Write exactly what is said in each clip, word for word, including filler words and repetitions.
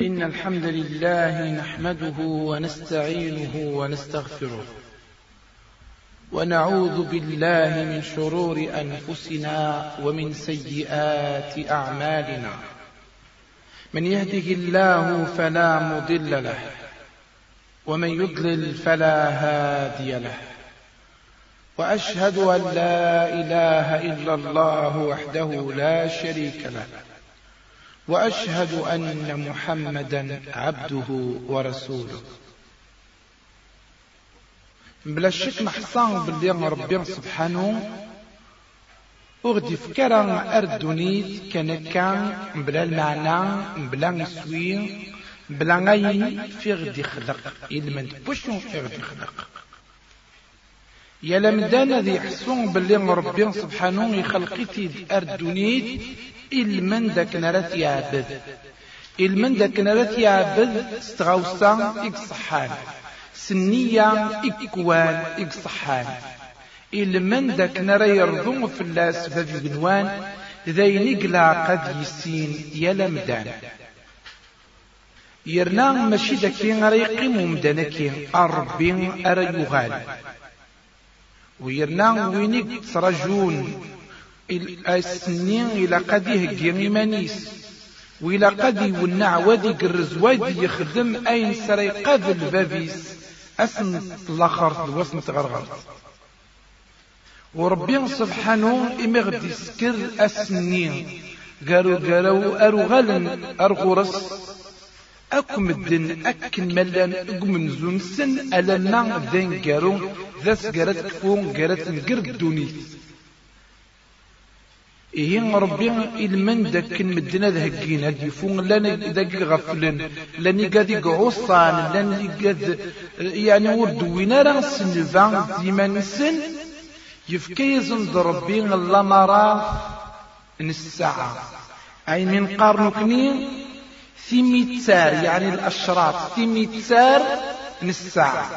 إن الحمد لله نحمده ونستعينه ونستغفره ونعوذ بالله من شرور أنفسنا ومن سيئات أعمالنا. من يهده الله فلا مضل له ومن يضلل فلا هادي له، وأشهد أن لا إله إلا الله وحده لا شريك له، وأشهد أن محمدا عبده ورسوله. بلا شك نحصان باللي ربي سبحانه وغدي فكرة أردونيت كان كان بلا المعنى بلا نسوي بلا غاين في غدي خلق إلمن بوشو في غدي خلق يا لمدانا ذي يحسون باللي ربي سبحانه يخلقتي أردونيت إلمن داك نرات يعبد إلمن داك نرات يعبد استغوصا إكصحان سنية إكوان إكصحان إلمن داك نرا يرضون في اللاس ففي بنوان ذي نقلا قد يسين يا لمدان يرنا ماشي داكي غير يقيمو مدانكي أربي أرا يغال ويرنا وينيك ترجون السنين إلى قد يهجي إيمانيس وإلى قد يونع وادي قرز وادي يخدم أين سري قذل بابيس أسن الآخر الوسن تغرغر وربي سبحانه إمغدي سكر السنين قالوا قالوا أرو غلن أرغرس أكم الدن أكن ملان أقم نزوم سن ألنا ذين قالوا ذا سقرت كفون قالت نقرد دوني إيه ربي إلمن داك مدنا ذهقين هاد يفون لاني داك غفلن لاني قاد يقعوصان لاني قاد يعني وردوين راه سنفان ديما نسن يفكيزن ربي الله مرا نساعة أي من قرن كنين ثميتسار يعني الأشراط ثميتسار نساعة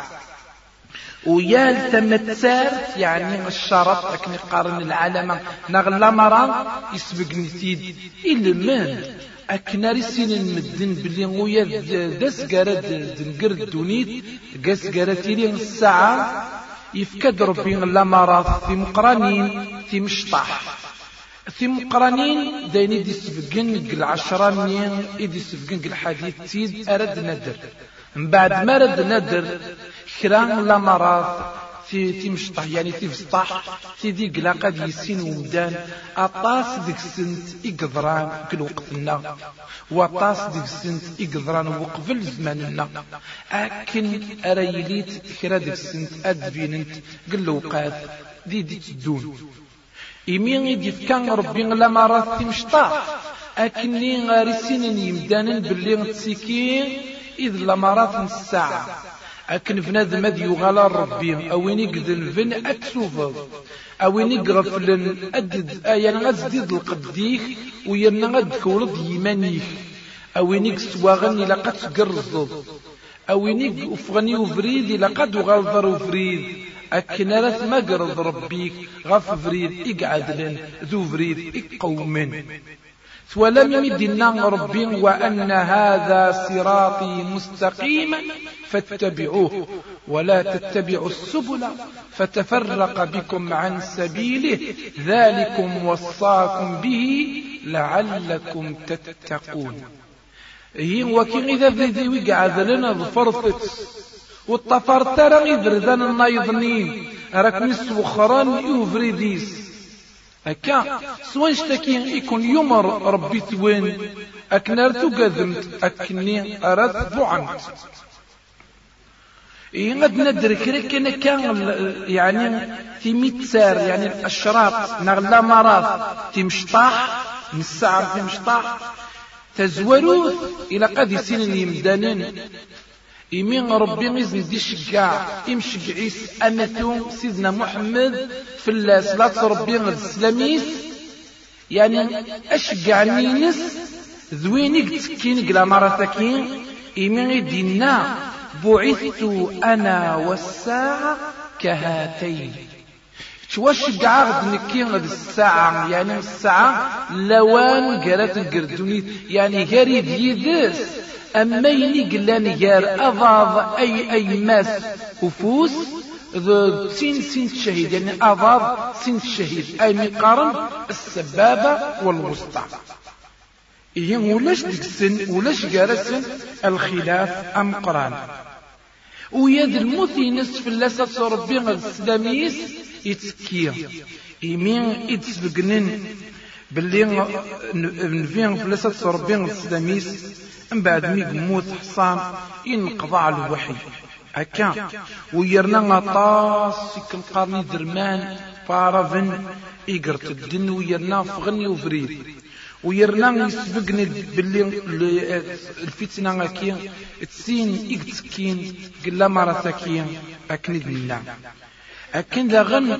ويال تمتسار يعني الشرط لكن قارن العالم نغلا مرا يسبق نتيد إلمان أكناري سنين مدن بلي ويا داس قارد دنقرد دونيت قاس قارد لي الساعة يفكد ربي لا مرا في مقرانين في مشطح في مقرانين دايني دي سبقن العشرة منين إدي سبقن الحديث تيد أرد ندر من بعد ما رد ندر كران لا مرض في تمشطح يعني تفسطح في ذيك لا قد يسين ومدان أطاس ديك سنت إقدران كل وقتنا وأطاس ديك سنت إقدران وقبل زماننا أكن أريليت كرا ديك سنت أدبيننت قل وقات دي دي تدون إمين يدي كان ربي لا مرض تمشطح أكني غارسين يمدانن باللي تسيكين إذ لمرات الساعة أكن فنادم ماذ يغالى ربي أوين يقذل فن أكسوفض أوين يقغفلن أدد أيان غزديد القديك ويرنا غد كولد يمانيك أوين يقسواغن إلا قد تقرزض أوين يقفغني وفريد إلا قد وغالظر وفريد أكن رث ما قرض ربيك غف فريد إقعدلن ذو فريد إقومن ولم يمدنا ربي وأن هذا صراطي مستقيما فاتبعوه ولا تتبعوا السبل فتفرق بكم عن سبيله ذلكم وصاكم به لعلكم تتقون. هي وكي إذا ذي وقع لنا ظفرت والطفرت رغي ذرذان النايضنين راك نسوخران يوفريديس أكا سوان شتاكين يكون يمر ربي ثوين أكنارتو قذمت أكني أراد بوعنت إيه غد ندرك لكن كان يعني في ميتسار يعني الأشراط نغلا مرات تمشطاح نساعة تمشطاح تزوروث إلى قد سنين يمدانين إمين ربي إذن دي شقاع إمشقعيس أمتو سيدنا محمد في السلاة ربي السلاميس يعني أشقع نينس ذوينيك تكينيك لامارتكين إمين دينا بعثت أنا والساعة كهاتين تواشقع غد نكي غد الساعة يعني الساعة لوان قرات القردوني يعني قريد يدرس أما يني قلان يار أضاض أي أي ماس وفوس سين سين الشهيد يعني أضاض سين الشهيد أي مقارن السبابة والوسطى إيه ولاش ديك السن ولاش جالسن الخلاف أم قران ويد المثينس في اللاسة ربي السلاميس يتسكيه يمين يتسبقنن باللي نفين في اللاسة ربي السلاميس من بعد ميق موت حصان ينقضى على الوحي هكا ويرنا غطاس كنقارني درمان بارافن يقرط الدن ويرنا فغني وفريد ويرنا يسبقني باللي الفتنة هكيا تسين يكتسكين قلا مرة ثكيا أكند منا أكن ذا غن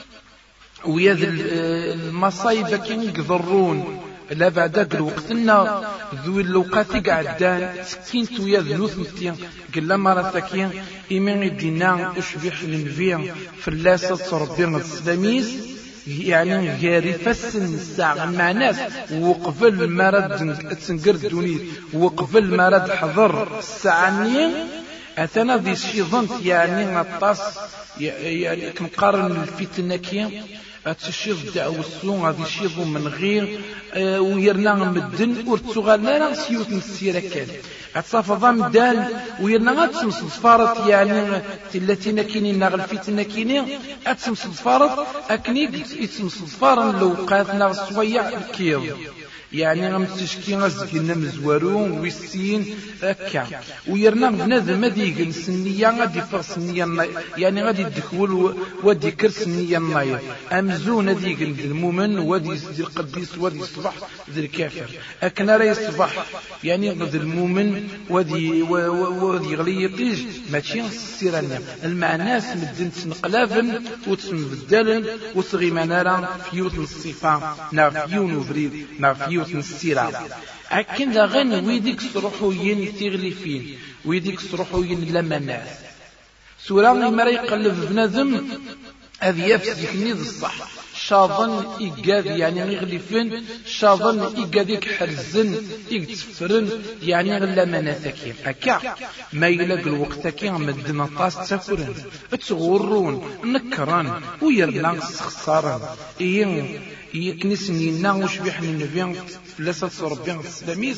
ويا المصايب كين يقدرون لا بعد وقتنا ذو اللوقات قعدان سكينت ويا ذنوث متين قلا مرة ثكيا إيمان الدينا أشبح لنبيا فلاسة ربي السلاميس يعني غير فسن الساعة مع ناس وقبل مرض تنقر دوني وقبل مرض حضر الساعة أثناء ذي شي ظنت يعني غطاس يعني كنقارن الفتنة كيا أتشيض دعوة السوء هذه شيض من غير أه ويرنا مدن ورتغالنا سيوت نسيرة كان أتصافى مدان ويرنا غاتسمس الصفارة يعني التي نكيني نغل فتنة كيني أتسمس الصفارة أكني يتسمس الصفارة لو قاتنا الصويع الكيض يعني غم تشكي غزقنا مزوارون ويسين أكا ويرنا بنادم هذيك السنية غادي يفرغ سنية يعني غادي يدخول ودي كر سنية الناير أمزون هذيك المؤمن ودي يسدي القديس ودي يصبح ذي الكافر أكنا راه يصبح يعني غد المؤمن ودي ودي غلي يطيج ماشي السيرانيا المعناس مدن تنقلافن وتسم بدالن وصغي منارا فيوت الصفة نافيون وفريد نافيون السيرة أكن ذا غن ويديك صروحوين تغلفين ويديك صروحوين لمناس سورة ما يقلب بنادم هذه يفسك نيض الصح شاظن إيقاذ يعني يغلفن شاظن إيقاذيك حرزن يتفرن يعني غلا مناثكين أكا ما يلاق الوقت كي مدنا طاس تفرن تغرون نكران ويرنا خسارا إيه يكنسني ناوش بيحن النبي فلسة ربي السلاميس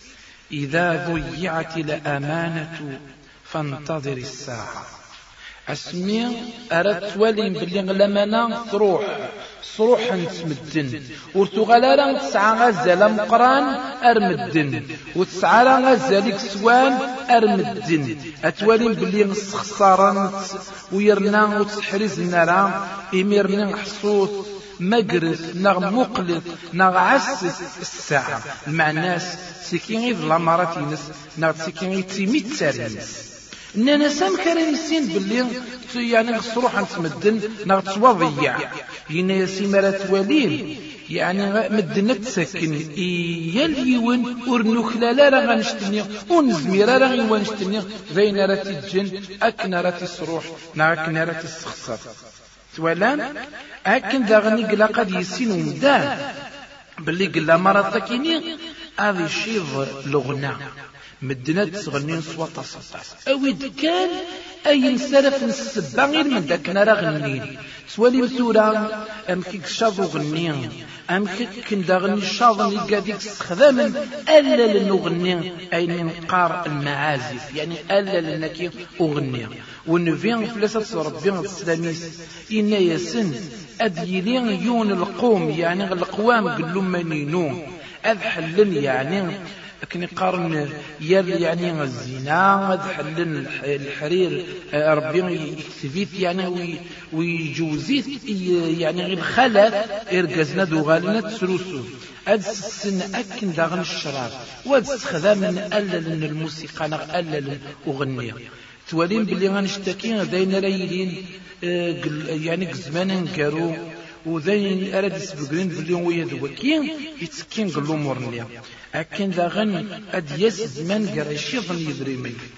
إذا ضيعت الأمانة فانتظر الساعة اسمي أردت ولي باللي الأمانة تروح صروح نتمدن ورتغالا تسعى غزالة مقران أرمدن وتسعى غزالك سوان أرمدن أتوالي باللي نسخسارا ويرنا وتحرز النار إميرنا حصوص مجرس نغ مقلد نغ عسس الساعة المعناس سيكين غير الأمارات ينس نغ سيكين غير تيميت سارينس إننا سام كريم السين باللي يعني صروح نتمدن نغ تواضيع هنا ياسي مرات والين يعني مدنا تسكن يليون ورنو خلالا راه غنشتني ونزميرا راه غيوان نشتني بين راتي الجن أكنا راتي الصروح نا أكنا راتي السخصر توالان أكن ذا غني قلا قد يسين ومدان باللي قلا مرة تكيني هذا شيء لغنا مدنا تغنين صوت صوت أويد كان أي نسرف نسبا غير من ذاك نرى غنين سوالي مسورة أم كيك شاضو غنين أم كيك كندا غني شاضو نلقى ديك استخداما ألا لنغني أي نقار المعازف يعني ألا لنكي أغني ونفين فلسة ربي السلاميس إنا يسن أديلين يون القوم يعني القوام قلوا منينو أذحلن يعني لكن يقارن يال يعني الزنا أذحلن الحرير ربي يكتفيت يعني ويجوزيت يعني غير خلل إرقزنا دوغالنا تسروسو هاد السن أكن داغن الشراب وهاد استخدام من ألل الموسيقى نغ ألل أغنية توالين باللي غنشتكي داين رايلين يعني قزمانا نكارو وذين أراد يسبقين باللي ويا ذوكين يتسكين قلو مورنيا أكن ذا غن أد يس زمان قراشي ظن يدريمي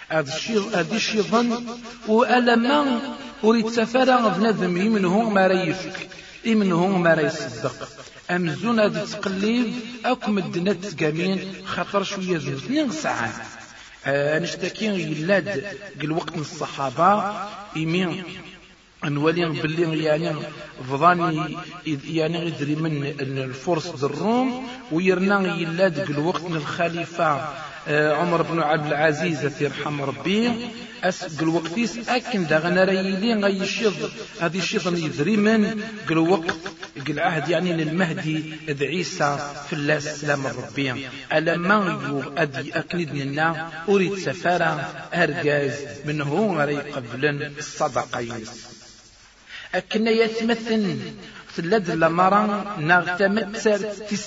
هذا الشيء ظن وألما أريد سفارة بنادم يمنهم ما ريفك يمنهم ما ريصدق أمزون هذا تقليب أكم الدنات تقامين خطر شوية زوج اثنين ساعات أه نشتكي يلاد قل وقت الصحابة يمين نولي باللي يعني فضاني يعني يدري من الفرس الروم ويرنا يلاد قل وقت الخليفة عمر بن عبد العزيز يرحم ربي أسقل وقتيس أكن دا غنا ريلي غي الشيض هذه الشيض يدري من قل وقت قل عهد يعني للمهدي إذ عيسى في الله السلام الربي ألما يوغ أدي أكند لنا أريد سفارة أرجاز من هو غري قبل الصدقين أكن يتمثل ثلاث لمرة نغتمت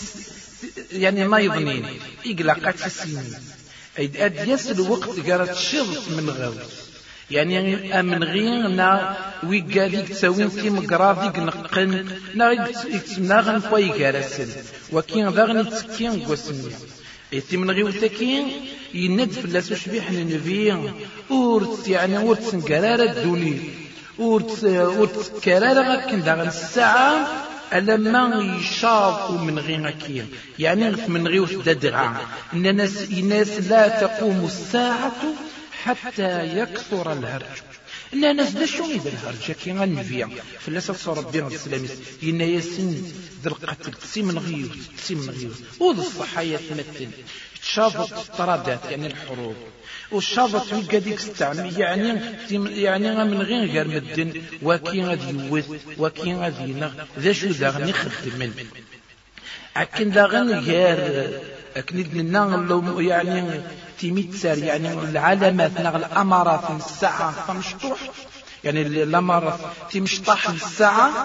يعني ما يظنين إقلاقات السنين أد يسل وقت قرأت شرط من غوث يعني أمن غيرنا ويقاليك تسوين في مقراضيك نقن ناغن فوي قرسل وكين ذاغن تسكين قوسمي إثي من غيوثكين يندف الله سوشبيح ننفيا أورت يعني أورت سنقرارة الدوني أورت أورت كرارة غاكين ذاغن الساعة ألما يشاط من غيرك يعني من غير ددعا إن الناس الناس لا تقوم الساعة حتى يكثر الهرج إن الناس لا شو إذا الهرج كي غنفيا فلسة صار ربي السلام إن يسن ذا القتل تسي من غير تسي من غير وذ الصحايا تمثل تشافط الطرادات يعني الحروب والشافط ويقاديك استعمل يعني يعني من غير غير مدن وكي غادي يوث وكي غادي ينغ ذا شو ذا غني خدم من أكن ذا غني غير أكنيد لنا يعني تيميت سار يعني العلامات نغ الأمارات الساعة فمشطوح يعني الأمارات تمشطح الساعة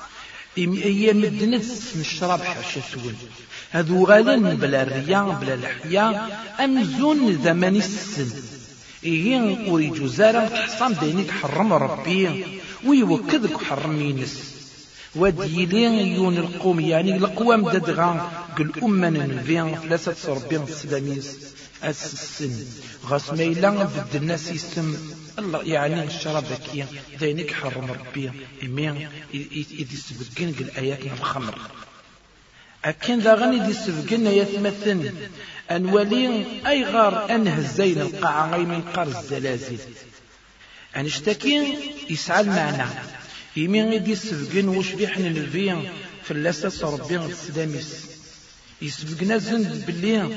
هي مدنس نشرب حشتون هذو غالين بلا الرياء بلا الحياء أمزون زمن السن إيه أريد جزارة حصام دينيك حرم ربي ويوكذك حرم ينس وديلين يون القوم يعني القوام ددغان قل أمنا نبيان ثلاثة صربين السلاميس السن غاس ميلان ضد الناس يسم الله يعني الشربكية دينيك حرم ربي إمين إذ يسبقين قل آياتنا الخمر أكن ذا غني دي سبقنا يتمثل أنولين أي غار أنهزين القاعة غي من قار الزلازل أن اشتكين يسعى المعنى يمين دي سبقين وش بيحن الفين في اللسة ربين السلاميس يسبقنا زند بالليل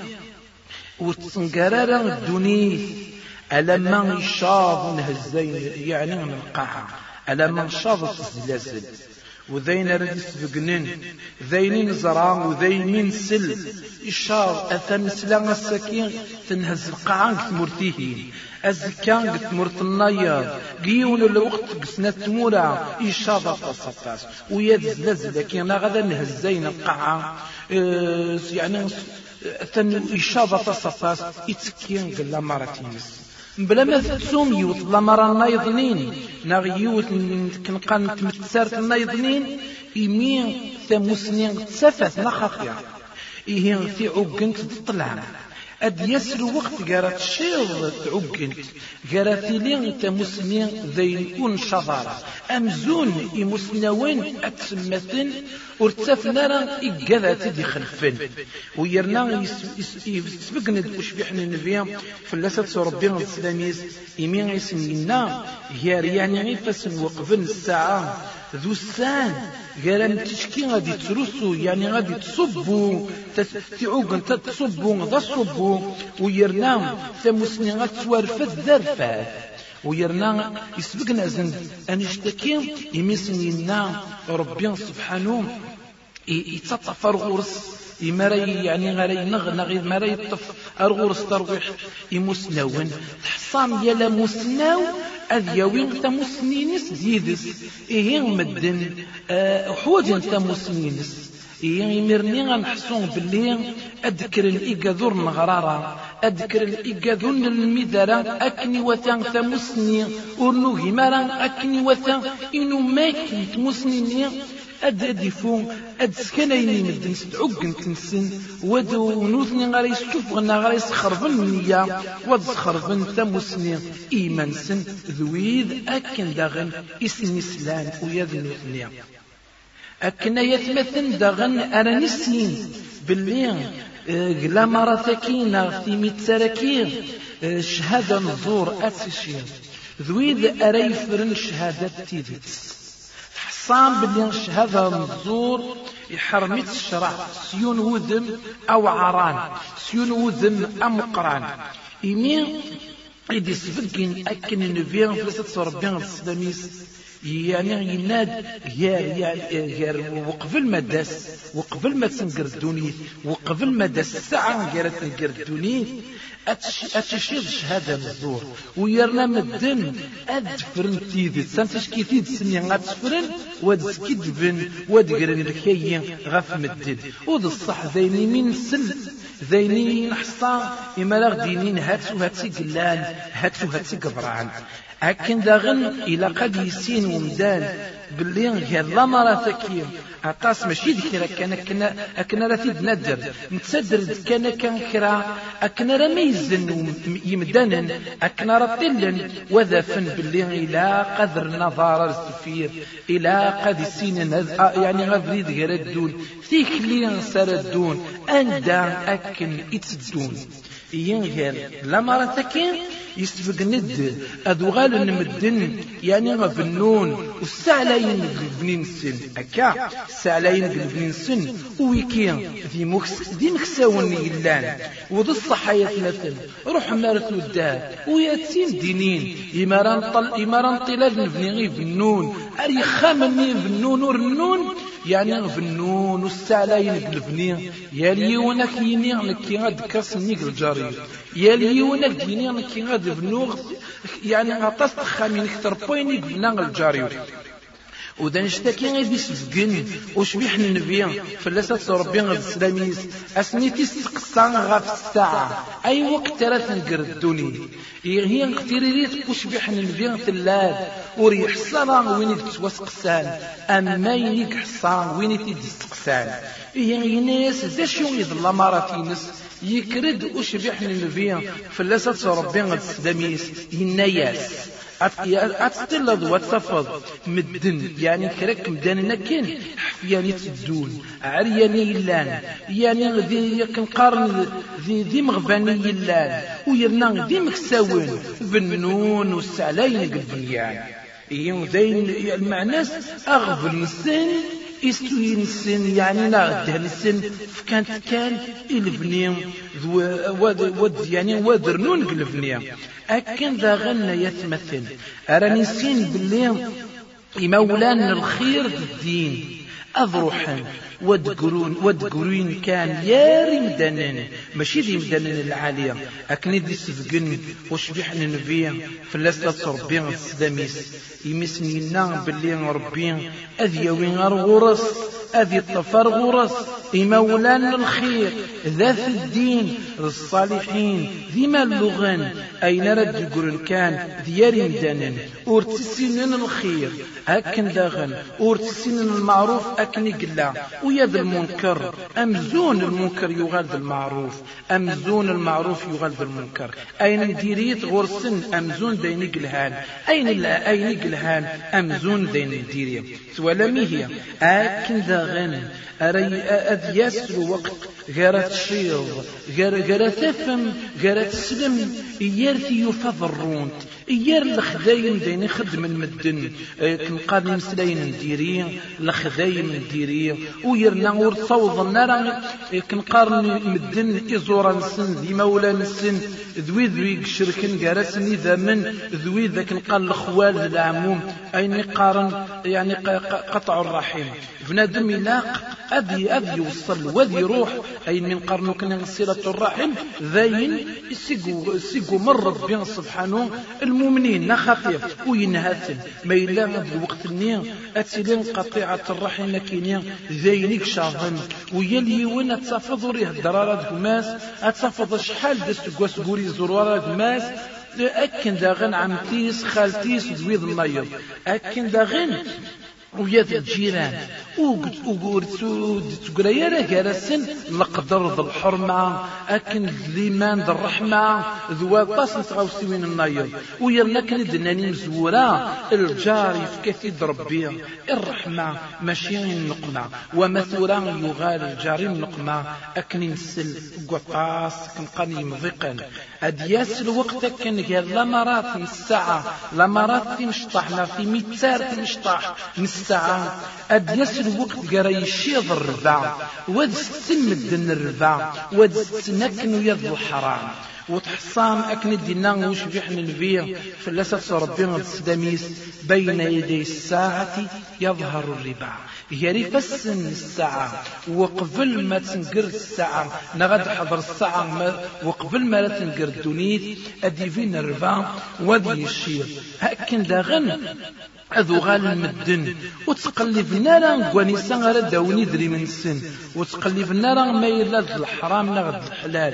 وتنقرارا الدنيا ألما يشاض نهزين يعني من القاعة ألما شاضت الزلازل وذين رد يسبقنين ذينين زرام وذينين سل إشار أثن سلام السكين تنهز القاعة مرتيهين أزكان قد مرت النيار قيون الوقت قسنا تمورا إشارة تصطاس ويدزلز لكن غدا نهزين القاعة اه يعني أثن إشارة تصطاس إتكين قل مرتينس بلا ما تسوم يوت لمرا النايضنين ناغيوت كنقان تمتسارت النايضنين إمين ثموسنين تسافت نخافيا إيهين في عقنت تطلع أد يسر وقت قارت شير تعقنت قارت لين تموسنين ذين شظارة أمزون إمسنوين أتسمثن ارتفنا ران إقاذات دي خلفن ويرنا يسبقنا وشبحنا النبي فلسة ربنا السلاميز إمين يسمينا هي رياني غيفاسن وقفن الساعة ذو السان قال تشكي غادي ترسو يعني غادي تصبو تعوق انت تصبو ذا تصبو ويرنا ثمسني غتوارفت ذرفات ويرنا يسبقنا زند أن يشتكي يمسنينا ربي سبحانه يتطفر غرس يمري يعني غير ينغ غير مري يطف الغرس ترويح يمسنون حصام يلا مسناو أذيوين تمسنينس ديدس إيه مدن أه حوج تمسنينس إيه يمرني غنحسون باللي أذكر الإيقاذور نغرارا أذكر الإيقاذور المدرة أكني وثان تمسني ورنوهي مرا أكني وثان إنو ماكي تمسنيني أد أدفون أد سكنيني مدن ستعقن تنسن ودو نوثني غاري ستفغنا غاري سخربن النية ود سخربن ثموسني إيمان سن ذويذ أكن داغن إسن إسلام ويذن نوثني أكن يتمثل داغن أرانيسين باللي قلا مراتكين في متساركين شهادة نزور أتسشين ذويذ أريفرن شهادة تيديتس حصان باللي شهادة نزور يحرميت الشرع سيون وذم أو عران سيون وذم أم قران إمين إدي سفقين أكن نبيان فلسة ربيان السلاميس يعني يناد غير غير وقبل ما داس وقبل ما تنقر الدنيا وقبل ما داس الساعة غير تنقر الدنيا أتشير شهادة الزور ويرنا مدن أدفرن تيدي سانتش كي تيد سنين غاتفرن وادسكيدفن وادقرن الكي غاف مدد ود الصح ذيني من سل ذيني نحصان إما لغدينين هاتو هاتي قلان هاتو هاتي قبران أكن داغن إلى قد يسين ومدان باللي غير لا مراتكي عطاس ماشي ذكرى كان كنا أكنا رتيد ندر نتسدر كان كان كرا أكنا رميزن يمدانا أكنا رطلا وذفن باللي إلى قدر نظار السفير إلى قد يسين يعني غذريد غير الدون ثيك لي سار الدون أندا أكن إتسدون ينغير لا مراتكي يستفق ند أدوغال نمدن يعني غفنون والسعلين قلبنين السن أكا السعلين قلبنين السن ويكين ذي مكس ذي مكساوني إلان وذي الصحايا مثل روح مارت الدار وياتين دينين إماران طل إماران طلال نبني غي فنون أري خامني فنون ورنون يعني فنون والسعلين قلبنين يالي ونك يني نكي غاد كاسني الجاري يالي ونك يني نكي غاد بنوغ يعني غطاس تخامين اكثر بوينيك بنا الجاريو ودا نشتكي غير دي سفقن وشبيح النبي فلاسات ربي غير السلاميس اسميتي استقصان غاف الساعة اي وقت راه تنقر الدنيا هي نختيريت وشبيح النبي تلاد وريح حصان وين تتوسقسان اما ينيك حصان وين تيدستقسان هي ناس ذا شو يظل مراتينس يكرد وشبيح النبي فلاسات ربي غير السلاميس يناياس أتطلد وتفض مدن يعني كرك مدن نكين حفياني تدون عرياني اللان يعني ذي كنقارن ذي ذي مغباني اللان ويرنا ذي مكساون بنون والسعلاين قلبيان إيهم ذين المعناس أغفل السن إستوين السن يعني ناغده السن فكانت كان البنيم ود يعني ودرنون قلبنيم أكن ذا غنى يتمثل أراني سين باللي يمولان الخير الدين أذرحا ودقرون ودقرين كان ياري مدنن ماشي دي مدنن العالية أكن دي سفقن وشبيحنا نبيا فلاسة ربي السداميس يمسني النار باللي ربي أذيوين غرس أذي الطفر غرس يمولان الخير ذات الدين الصالحين ذي ما اللغن أين رد قرن كان دياري مدنن ورتسينن الخير أكن داغن ورتسينن المعروف أكن قلا ويد المنكر أمزون المنكر يغلب المعروف أمزون المعروف يغلب المنكر أين ديريت غرسن أمزون دينيق الهان أين لا أينيق الهان أمزون دين ديري سوالمي هي أكن داغن أري أذيسر وقت غيرت شيض غير تفهم غير تسلم إيارتي يفضرون إيار الخذاين ديني خدم المدن كنقاد مسلاين نديري الخذاين نديري ويرنا ورصوض النار كنقارن مدن إزورا نسن ذي مولا نسن ذوي ذوي شركن قارسني ذا من ذوي ذا كنقال الأخوال العموم أين قارن يعني قطع الرحم بنادم يلاق أذي أذي يوصل وذي روح أي من قرنو كنا صلة الرحم ذاين يسيقو يسيقو مر ربي سبحانه المؤمنين نخفيف وينهاتن ما إلا غد الوقت النيا أتلين قطيعة الرحم لكنيا ذاينك شاظن ويلي وين أتصفض ريه الدرارة دماس أتصفض شحال دستقواس بوري زروارة دماس أكن داغن عمتيس خالتيس دويض النيض أكن داغن ويا الجيران وقورتو تقرا راه كراسن القدر ذو الحرمه اكن الايمان ذو الرحمه ذو طاس نتغاوسوين النايض ويرنا كن دناني مزوره الجار يفكثي ربي الرحمه ماشي النقمه ومثورا يغال الجار النقمه اكن نسل قطاس كنقاني مضيقا ادياس الوقت كان قال لمرات من الساعه لمرات تمشطحنا في ميتار تمشطح من الساعه ادياس الوقت قرا يشيض الربع واد ستمدن الربع واد ستنكن ويد الحرام وتحصام أكن دينا وش بيحن النبي فلسة ربنا السداميس بين يدي الساعة يظهر الربا هي فسن الساعة وقبل ما تنقر الساعة نغد حضر الساعة وقبل ما تنقر الدنيت أديفين الربا وذي الشير هكذا داغن أذو غال المدن وتقلب نارا قوانيسا غير داوني دري من السن وتقلب نارا ما يلاد الحرام نغد الحلال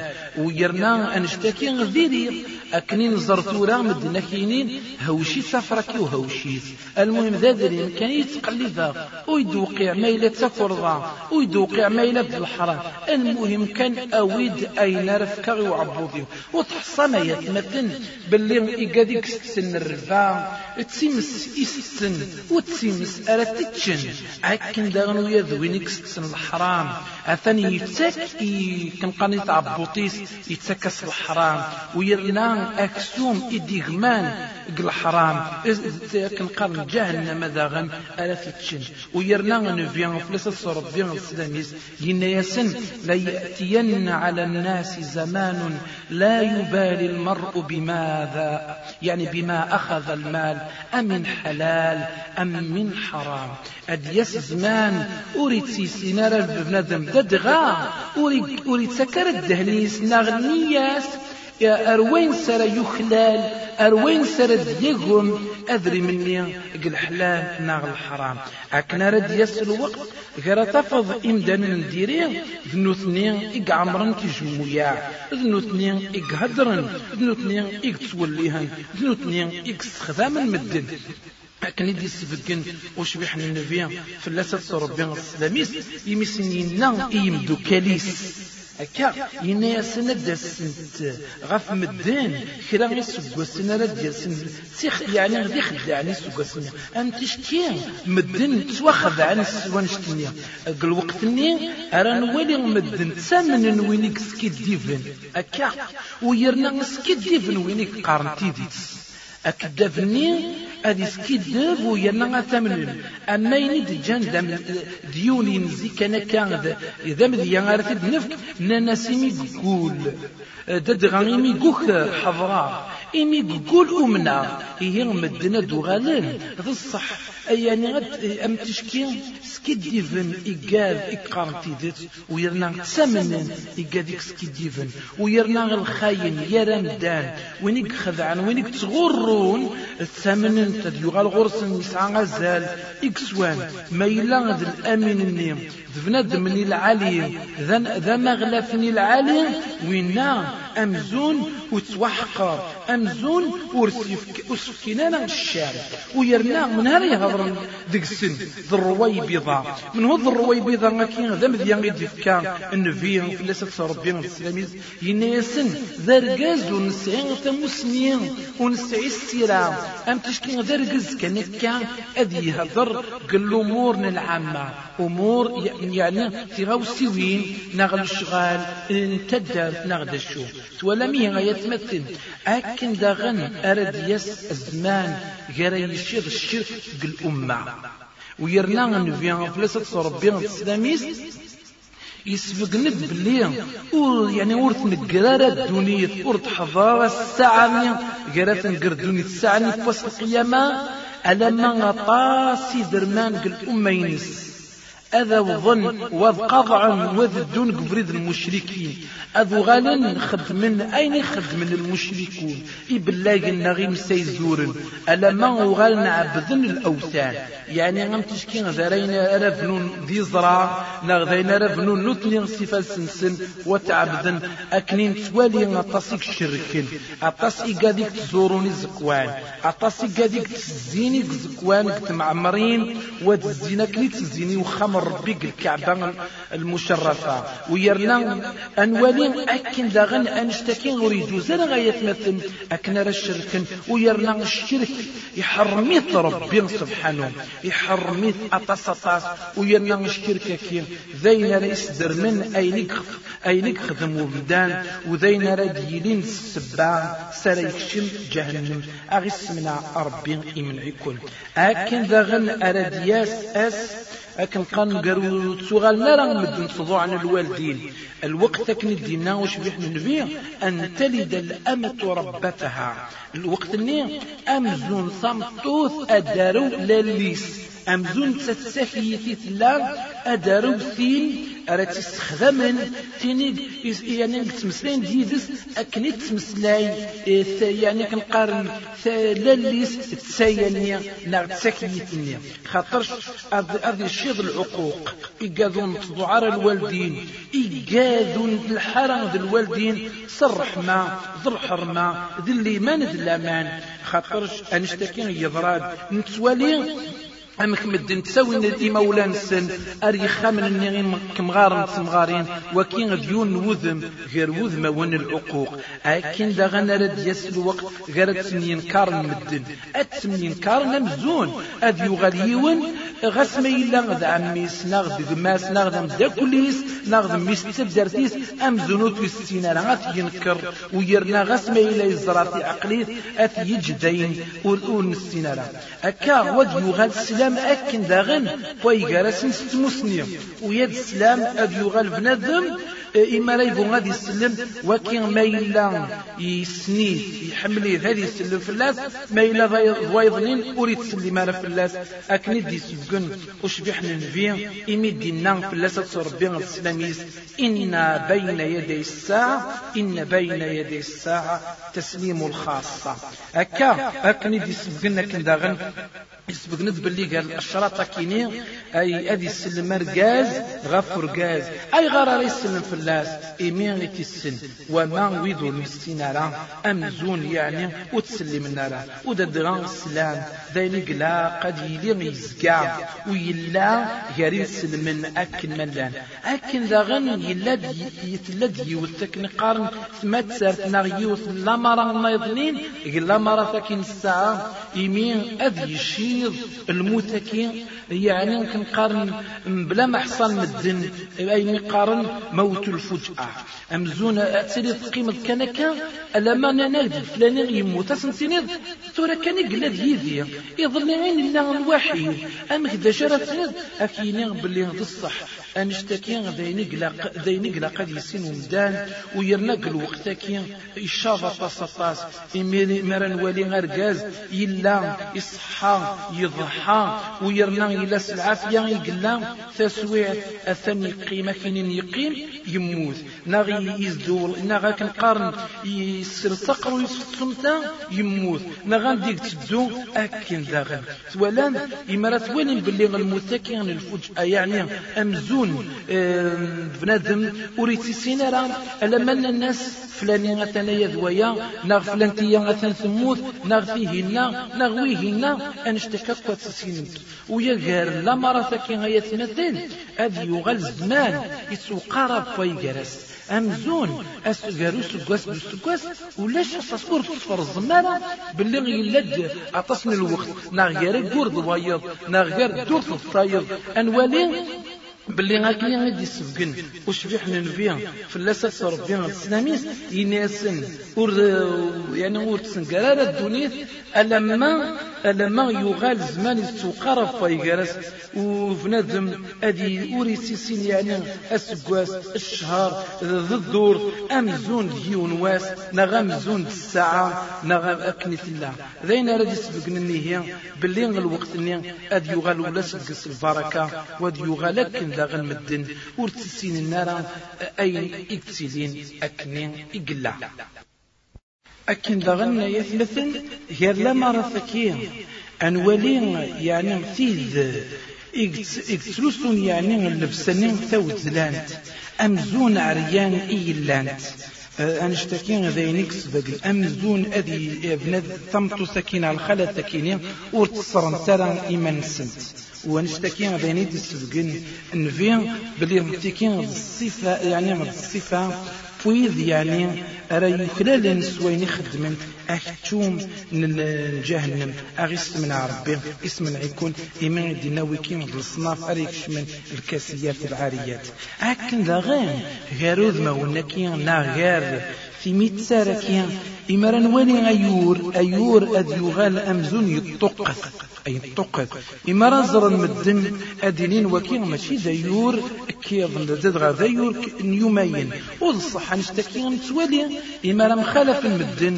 ويرنا أنشتاكي غذيري أكنين زرتورا مدنا كينين هوشي سافركي وهوشي المهم ذا دري كان يتقلبها ويدوقع ما يلاد سافرضا ويدوقع ما يلاد الحرام المهم كان أويد أين رفكا وعبوضي وتحصى ما يتمثل باللي إيقاديك ستسن الرفا تسيمس السن وتسيمس ألا تتشن عكن داغنو يذوينك ستسن الحرام أثاني يتساك كنقاني تعبوطيس يتساكس الحرام ويرنا أكسوم إديغمان الحرام كنقارن جهنم داغن ألا تتشن ويرنا نفيان فلسة ربيان السلاميس لنا يسن لا يأتين على الناس زمان لا يبالي المرء بماذا يعني بما أخذ المال أم من حلال أم من حرام أديس زمان أريد سيسينار بنادم ددغا أريد أريد سكر الدهليس نغنياس يا أروين سر يخلال أروين سر ديقهم أدري مني قل حلال ناغ الحرام أكنا رد يسل الوقت غير تفض إمدان نديرين ذنو ثنين إق عمرن كجمويا ذنو ثنين إق هدرن ذنو ثنين إق توليهن ذنو ثنين إق استخدام مدن أكن يدي السفقن وشبيحن النبي فلاسة ربنا السلاميس يمسنينا يمدو كاليس أكا ينا سند سنت غف مدين كرا يسوق سنة رد سيخ يعني غادي خدعني سوق سنة أم تشكي مدين تواخذ عن السوان شتنيا قل وقتني أرى نولي مدين تسامن وينيك سكيد ديفن أكا ويرنا سكيد ديفن وينيك قارنتي ديتس أكدفني أدي سكيدف ويرنا ثمن أما ينيد جان دم ديوني نزي كان كان إذا مذي يغارث نفك ناناسيمي قول ددغانيمي قوك حضرا إمي قول أمنا هي مدنا دوغالين هذا الصح يعني أم تشكي سكيد ديفن إيقاد إقارنتي ديت ويرنا تسمنن إيقاديك سكيد ديفن ويرنا الخاين يرمدان وينيك خذعان وينيك تغرون الثمنن تديوغال غرسن يسعى غزال إكسوان ما يلا ذا الأمين النيم ذبناد من العالي ذا مغلفني العالي وينا أمزون وتوحقر أمزون وسكينانا الشارع ويرنا من هذا يهضر ذيك السن ذا الرويبيضة من هو ذا الرويبيضة غاكين ذا مذيان غيدي فكا النبي في لسة ربنا السلاميز يناسن ذا رقاز ونسعين تمسنين ونسعي السيرة أم تشكين ذا رقاز كانكا أذي يهضر قل الأمور العامة أمور يعني تغوسيوين نغل الشغال انتدر نغد الشو تولمي غيتمثل أكن داغن أرد يس الزمان غير يشير الشرك بالأمة ويرنا نفيان فلسة ربنا السلاميس يسبق ند باللي يعني ورث نقرارة الدنيا ورث حضارة الساعة قرات نقر الدنيا الساعة نفس القيامة ألما غطاسي درمان قل أمة ينس هذا وظن وذ قضع وذ دون قفريد المشركين أذو غالا خد من أين خد من المشركون إبلاغ النغيم سيزور ألا ما غالا عبدن الأوثان يعني غم تشكين ذرين رفنون ذي زرع نغذين رفنون نتنين صفة سنسن وتعبدن أكنين توالي أطاسيك شركين أطاسي قاديك تزوروني زكوان أطاسي قاديك تزيني زكوان تمعمرين وتزينك لي تزيني وخمر ربك الكعبة المشرفة ويرنا أنوالين أكن داغن أنشتكين وريدو زر غاية مثل أكن الشرك ويرنا الشرك يحرميت ربي سبحانه يحرميت أطاس أطاس ويرنا الشرك كي ذين ريسدر من أينك أينك خدم وبدان وذين رديلين السبع سريكشم جهنم أغسمنا ربي إمن عكل أكن داغن أردياس أس أكن قان قروا تسوغال نرى مدن تضوع عن الوالدين الوقت أكن الدينا وش بيحن النبي أن تلد الأمة ربتها الوقت النية أمزون صمتوث أدارو لليس أمزون تتسخيتي تلا أدارو ثين أرى تستخدمن تيني يعني تمسلين ديدس أكني تمسلاي يعني كنقارن لليس تساينيا نار تسكيتنيا خاطرش هذه الشيء العقوق إيقاذون تضعار الوالدين إيقاذون الحرم ذي الوالدين صرحما ذو الحرمة ذي الإيمان ذي الأمان خاطرش أنشتكين يضراد نتوالي أمك مدن تسوي ندي مولا نسن أريخا من النغيم كمغار نتمغارين وكين ديون وذم غير وذم ون العقوق أكين داغنا رد يسل وقت غير تسمين كار مدن أتسمين كار نمزون أذ يغليون غسمي إلا غد عميس نغد قماس نغد مدكوليس نغد ميستب دارتيس أمزونوت يستينا لغات ينكر ويرنا غسمي إلا يزراتي عقليت أث يجدين ولون السينا لغا أكا ود يغل السلام أكن داغن ويقارسن ستمسنية ويد السلام أذ يغل بنادم إما لا يبغى غادي يسلم وكين ما إلا يسني يحملي هذه يسلم في اللاس ما إلا ضايضنين أريد تسلم على في اللاس أكني دي سبقن وشبيح ننفي إميد دينا في اللاس تصربي السلاميس إن بين يدي الساعة إن بين يدي الساعة تسليم الخاصة أكا أكني دي سبقن أكن داغن يسبق ندب اللي قال الشراطة كيني أي أدي السلم رقاز غفر قاز أي غرار يسلم في اللاس إيمين يتسن وما ويدو المستينارا أمزون يعني وتسلم النارا وددغان السلام ذلك لا قد يلي يزقع ويلا غير سلم أكن ملان أكن داغن يلاد يتلاد يوثك نقارن ثم تسارت نغيوث لا مرة نايضنين لا مرة ثاكين الساعة إيمين أذي يشي الموتكين يعني كنقارن بلا ما حصل مدن أي مقارن موت الفجأة أمزون أتسلي قيمة كنكا ألما ننادي فلان يموت أسنتينيض ثورة كان يقلد يذي يظل عين الله الوحيد أم كذا شرط أكيني باللي هذا الصح أنشتكين ذي نقلا قد يسين ومدان ويرنقل وقتكين الشافة طاس مرن ولي غرقاز إلا يصحى يضحى ويرنا إلى العافية يقلا تسويع الثاني قيمة كين يقيم يموت نغي يزدور نغا كنقارن يسر صقر ويسفمتا يموت نغا ديك تبدو أكن داغن ولان إمارات وين باللي المتكين الفجأة يعني أمزون بنادم أريتي سينارا ألما الناس فلاني غتنا يذويا نغ فلانتيا غتنا ثموت نغ فيهنا نغويهنا أنشتكت وتسينك ويا غير لا مرة كي غيتمثل أذ يغل زمان يتسوقارب ويجرس أمزون أسجارو سجواس بسجواس ولاش تصور تصفر الزمانة باللي غيلد عطسني الوقت نغير جورد وايض نغير دور الطايض أنوالي باللي غاكي غادي يسبقن وشبيح ننفيا فلاسة ربي السلاميس يناسن ور يعني ور تسنقرار الدنيا ألما ألما يغال زمان يتوقرب فايقرس وفنادم أدي أوريسيسين يعني السقواس الشهر ذو الدور أمزون ديونواس نغمزون الساعة نغم أكني الله ذين راد يسبقن النهي باللي الوقت النهي أدي يغال ولا سقس البركة ودي يغال لكن ذا غنمدن ورتسين النار أين إكتسلين أكنين إقلع أكن ذا غنى يثلثن غير لما رثكين أنولي يعني تيذ إكتسلسون يعني اللبسنين ثوزلانت أمزون عريان إيلانت أنشتكين ذينكس بدل أمزون أدي ابن ثمت سكين على الخلا سكينين ورتصرن ترى إيمان سنت ونشتكين ذينيد السبقين نفين بلي متكين الصفة يعني الصفة فويذ يعني أرى خلال نسوين خدمن أكتوم من جهنم أغيس من ربي اسم عيكون إيمان ديناوي كيم بالصناف أريكش من الكاسيات العاريات أكن ذا غير غيروذ ما ونكين نا غير في ميت ساركين إمران ولي أيور أيور أد يغال أمزون يطقث أي يطقث إمران زر المدن أدينين وكين ماشي دايور كيظن ددغا دايور نيومين والصحة نشتكي نتوالي إمران مخالف المدن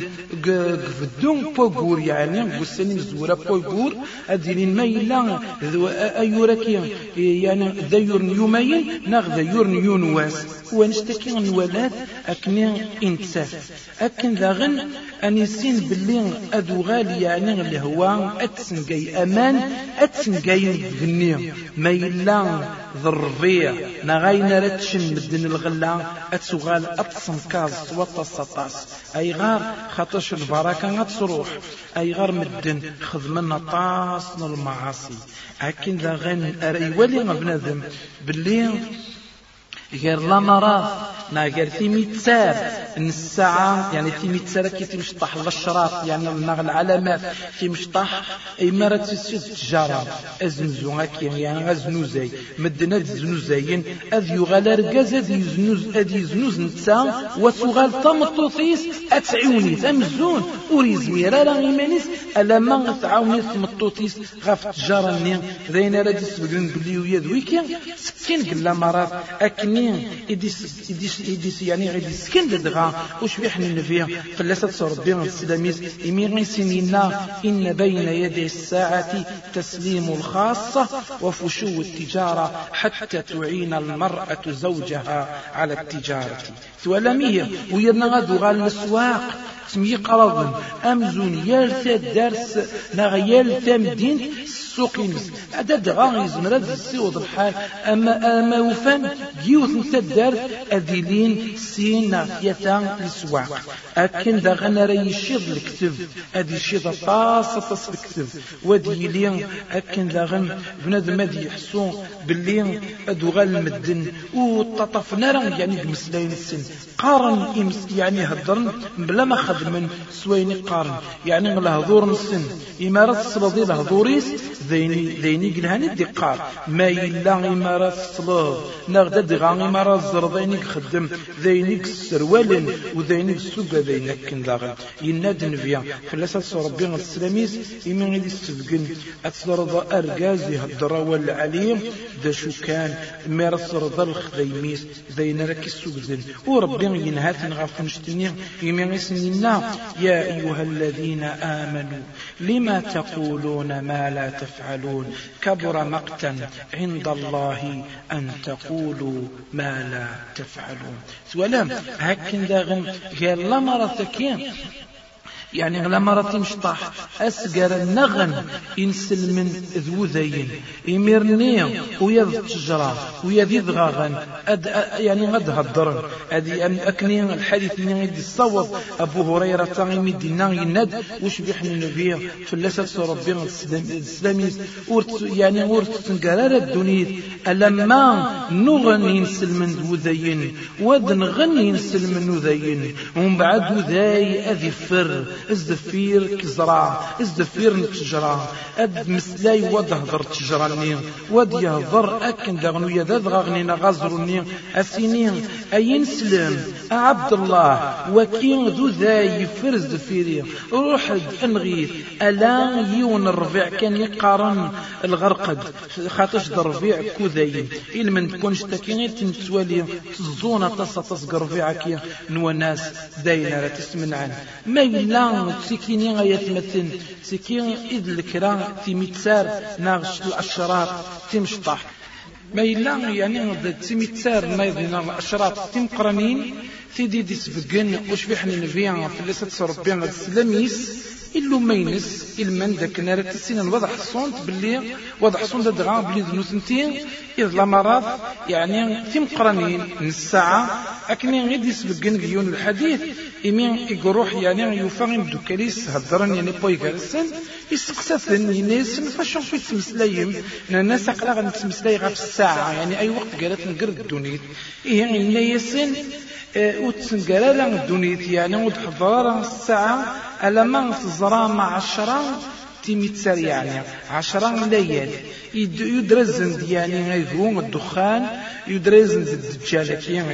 قفدون بوغور يعني قسنين زورا بوغور أدينين ميلا أيوركين يعني دايور نيومين ناغ دايور نيونواس ونشتكي نولاد أكنين إنتساف أكن ذا غن أن يسين باللين أدوغال يعني الهوان أتسنقي أمان أتسنقي غنية ميلان ذربية نغاينا رتشن مدن الغلا أتسوغال أتسنكاز وطسطاس أي غار خطش البركة أتصروح أي غار مدن خذمنا طاسن المعاصي أكن ذا غن أري ولي مبنذم باللين غير لا مرض نا غير ثيمي تسار الساعة يعني ثيمي تسار كي تمشطح الشراط يعني نغ العلامات تمشطح اي مرة تسيد التجارة ازنزو هكي يعني غزنوزي مدنا زنوزيين اذ يغال رقاز اذ يزنوز اذ يزنوز نتسا وسوغال تمطوطيس اتعوني تمزون وريزمير راه ايمانيس الا ما تعاوني تمطوطيس غاف التجارة ني ذينا راه تسبقن بلي ويا ويكي سكين قلا مرات اكني إديس إديس إديس يعني غادي سكن دغا وش بيحنا فيها فلاسة صربي السلاميز إميغي سنينا إن بين يدي الساعة تسليم الخاصة وفشو التجارة حتى تعين المرأة زوجها على التجارة ثوالمية ويرنا غادو غال الأسواق سمي قرض أمزون يالثا درس نغيال مدين السوقينس عدد غاغي زمرات السيوض الحال أما أما وفان جيوث نتدار أذيلين سين ناقية السواق أكن دا غنا راي يشيض الكتب أدي يشيض طاسة طاس الكتب ودي لين أكن دا غن بنادم أدي يحسون باللي أدو غال المدن وتطفنا يعني بمسلين السن قارن يعني هدرن بلا ما خدمن سويني قارن يعني الهضور السن إمارة الصلادي الهضوريس ذيني ذيني قلهاني الدقار ما إلا إمارة الصلاد نغدد غان إمارة الزرضيني خدم ذيني السروالن وذيني السوق ذيني كن داغن ينادن فيها فلاسة صربين السلاميس إمين غيدي السبقن أتصرض أرقازي هدرا والعليم ذا شو كان إمارة الصرض الخديميس ذيني ركي السوق ذين وربين ينهاتن غافنشتني إمين غيسننا يا أيها الذين آمنوا لما تقولون ما لا تفعلون كبر مقتا عند الله أن تقولوا ما لا تفعلون سوالام هكذا داغن غير لمرتكين يعني لما راتي مشطاح أسقر النغن ينسل من ذو ذين يميرني ويذ تجرى ويذ ضغاغن أد يعني غد هضرن أدي أكني الحديث من يدي الصوت أبو هريرة تغيمي دينا يند وش بيحنا النبي فلسة ربنا الإسلامي يعني ورت تنقرار الدنيا ألما نغن ينسل من ذو ذين ودن غن ينسل من ذو ذين ومن بعد ذي أذي فر ازدفير كزرع ازدفير نتجرى اد مسلاي ودهضر تجراني ود يهضر اكن دغنو يداد غنينا غازروني اسينين اين سلم عبد الله وكين ذو ذا يفرز دفيري روح انغيث الا يون الربيع كان يقارن الغرقد خاطش الربيع كوذاين إلا من تكونش تاكيني تنتوالي تزونا تصا تصقر في عكيا نوا ناس داينا لا تسمنعن ما يلا تسكيني غاية مثل تسكين إذ الكرا تيميتسار ناغش الأشرار تيمشطح ما يلا يعني تيميتسار نايضنا الأشرار تيمقرنين تيدي دي سبقن وش بيحنا نبيع في اللي ستسربي على السلاميس إلو مينس إلمن داك نارة السنة الوضع حصونت باللي وضع حصون دا دغا بلي ذنو سنتين إذ لمرات يعني في مقرنين من الساعة أكني غير يسبقن ديون الحديث إمين يقروح يعني يفهم دوكاليس هدرن يعني بويغارسن يسقسثن يناسن فاشون في تمسلايم الناس أقلا غنتمسلاي غا في الساعة يعني أي وقت قالت نقرد الدونيت إيه يناسن وتسنقرالا الدونيت يعني وتحضر الساعة ألا ما تزرى مع عشرة تيميتسر يعني عشرة ليال يدرزن يعني غيقوم الدخان يدرزن الدجال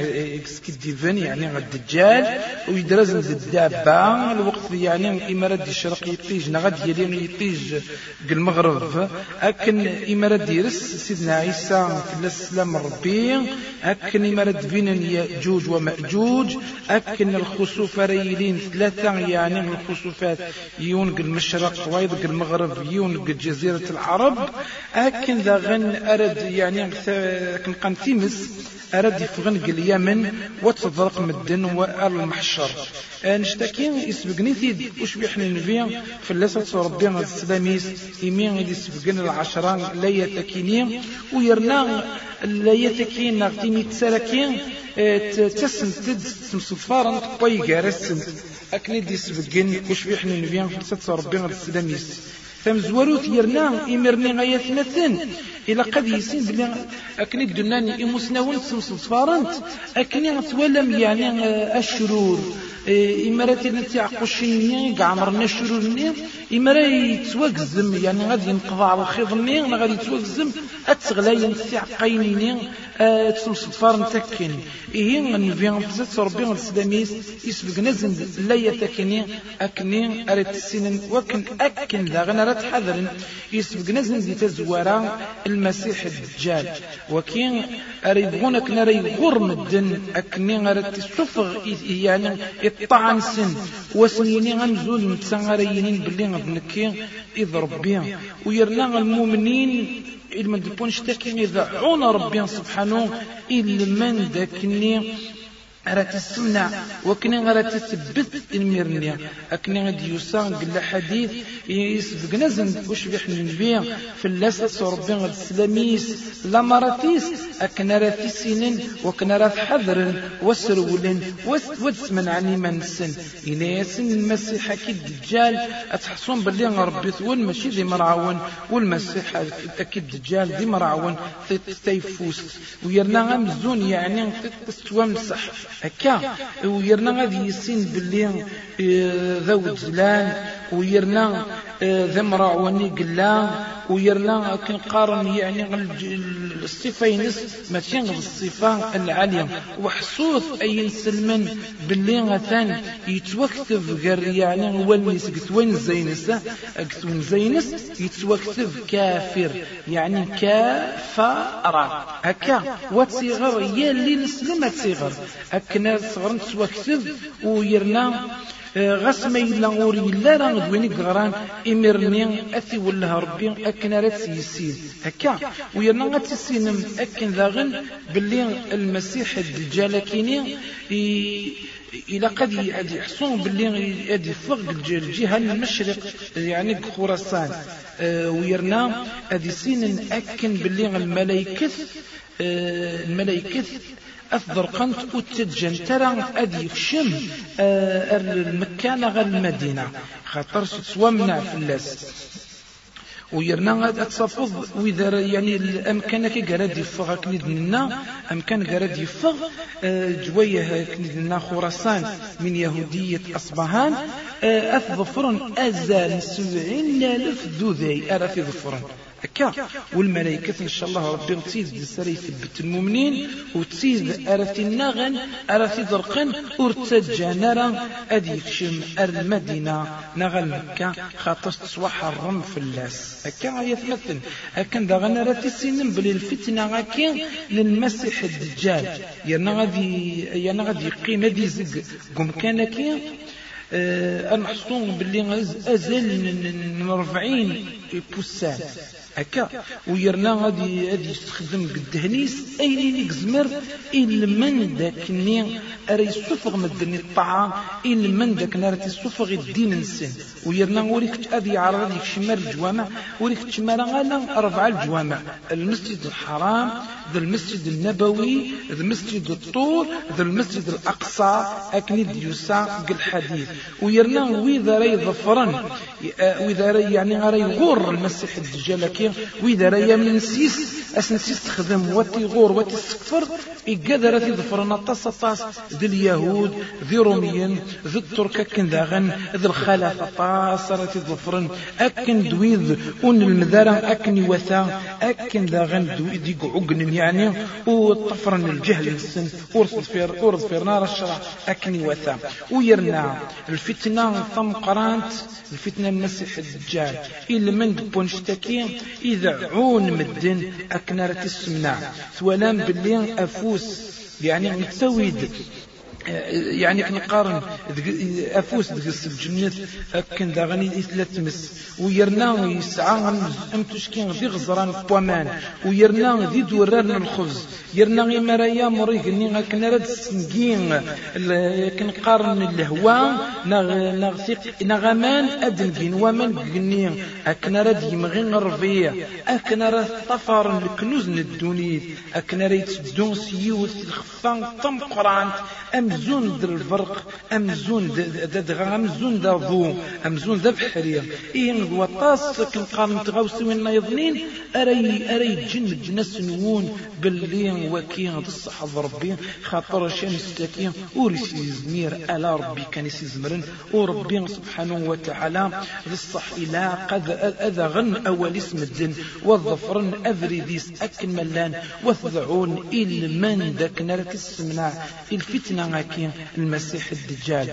كيديفن يعني الدجال ويدرزن الدابة الوقت يعني إمارات الشرق يطيج نغد يلين يطيج المغرب أكن إمارات يرس سيدنا عيسى في السلام ربي أكن إمارات بين يأجوج ومأجوج أكن الخسوف ريلين ثلاثة يعني الخسوفات يونق المشرق ويضق المغرب يونق جزيرة العرب أكن ذا غن أرد يعني كن قنتيمس أرد يفغنق اليمن وتضرق مدن والمحشر نشتكين يسبقني ثيد وش بيحنا نبيع في اللسة ربنا السلاميس يمين اللي يسبقنا العشران لا يتكينين ويرنا لا يتكين نغتيمي تسالكين تسن تدس مصفارا طيقة رسن أكني دي يسبقن وش بيحنا نبيع في اللسة ربنا السلاميس فمزوروث يرنا إمرني غاية مثل إلا قد يسين بلي أكني الدناني إموسناون صفارنت أكني أتولم يعني الشرور إمارات التي عقوشيني قعمرنا الشرور إمارات يتوقزم يعني غادي ينقضى على الخضني غادي يتوقزم أتغلى ينسعقيني تصفار نتكن إيه نبيان بزات ربي السلاميس يسبق نزن لا يتكني أكني أريد السنن وكن أكن ذا غنى رات حذر يسبق نزن دي تزوارا المسيح الدجال وكين أريد هناك نري غرم الدن أكني أريد السفغ يعني الطعن سن وسنيني غنزول متسنغرينين باللي غبنكي إذ ربي ويرنا المؤمنين إذا ما تبونش تاكيني إذا عون ربي سبحانه إلا من داكني أرات السمنة وكني أرات تثبت الميرنيا أكني غادي يوسان قل حديث يسبق نزن وش بيحنا نبيع في اللاسة ربي السلاميس لما راتيس أكن راتي سنين وكن رات حذر وسرولن واسمن عني من السن إلا ياسن المسيح أكيد الدجال أتحصون باللي ربي ثول ماشي ذي مرعون والمسيح أكيد الدجال ذي مرعون تيفوس ويرنا غمزون يعني تستوامسح هكا ويرنا غادي يسين باللي ذو زلان ويرنا ذا مرعوني قلان ويرنا كنقارن يعني الصفينس ماشي الصفة العالية وحصوث أي سلمن باللي غثان يتوكتف غير يعني هو الناس قتوين زينس قتوين زينس يتوكتف كافر يعني كافر هكا وتصيغر هي اللي نسلم تصيغر أكنا صغر نتوكتف ويرنا غسما إلا غوري إلا راه غدويني قغران إمرني أثي ولا ربي أكن راه تيسين هكا ويرنا غتسينم أكن ذاغن باللي المسيح الدجال كيني إلا قد يحصون باللي يدي فوق الجهة المشرق يعني خراسان ويرنا هذه سين أكن باللي الملائكة الملائكة أفضل قنت أتجن ترى أدي خشم المكان غير المدينة خاطر سوامنا في اللاس ويرنا أتصفض وإذا يعني الأمكان كي قراد يفغ كنيدنا أمكان قراد يفغ جويه كنيدنا خراسان من يهودية أصبهان أثظفرن أزال سبعين ألف ذوذي أرى في ظفرن هكا. والملائكة إن شاء الله ربي تزيد السري ثبت المؤمنين وتزيد أرثي النغن أرثي ذرقن ورتجى نرى أدي يكشم المدينة نغل مكة خاطر تصوح الرم في اللاس هكا يتمثل هكا داغن أرثي السنن بل الفتنة هكا للمسيح الدجال يانا غادي يانا غادي يقيم هذي زق قم كان كي أه نحصون باللي أزل من أربعين بوسان هكا. ويرنا غادي غادي يستخدم الدهنيس اين يكزمر إلا من داك ني راه يسفغ مدني الطعام إلا من داك نار تيسفغ الدين السن. ويرنا وريك غادي يعرض يكشمر الجوامع وريك تشمر غالا أربعة الجوامع المسجد الحرام ذا المسجد النبوي ذا المسجد الطور ذا المسجد الأقصى أكني ديوسا الحديث. ويرنا وإذا راي ظفرا وإذا راي يعني غادي يغور المسيح الدجال وإذا راي من نسيس أسنسيس تخدم واتي غور واتي سكفر إقادر في ظفرنا طاس طاس ذي اليهود ذي روميين ذي الترك أكن داغن ذي الخلافة طاس راتي ظفرن أكن دويذ ون المذارة أكن يوثا أكن داغن دويذ يقعقن يعني وطفرن الجهل السن ورصفير ورصفير نار الشرع أكن يوثا. ويرنا الفتنة ثم قرانت الفتنة المسيح الدجال إلا من بونشتكي إذا عون مدن أكنارة السمنع ثولان باللي أفوس يعني نتسويد يعني كنقارن أفوس دقس الجنة أكن داغني إثلاث مس. ويرنا ويسعى أمتشكين ذي غزران بوامان ويرنا ذي دوران الخبز يرنا غي مرايا مريقني أكن راد السنقين كنقارن الهواء نغثق نغمان أدنقين ومن قني أكن راد يمغين الربيع أكن راد طفر الكنوز الدوني أكن راد تدون سيوث الخفان طم قران أمزون در الفرق أمزون دغا أمزون دا ضو أمزون دا بحرية إيه وطاس كنقارن تغاوسي وين يظنين أري أري جن جنس نون باللي وكين الصحة ربي خاطر شان استكين وريس يزمير ألا ربي كان يسزمرن وربي سبحانه وتعالى الصح إلى قد أذا غن أول اسم الدين والظفرن أذري ذيس أكن ملان وثذعون إل من ذاك نارك السمناع الفتنة غاكين المسيح الدجال.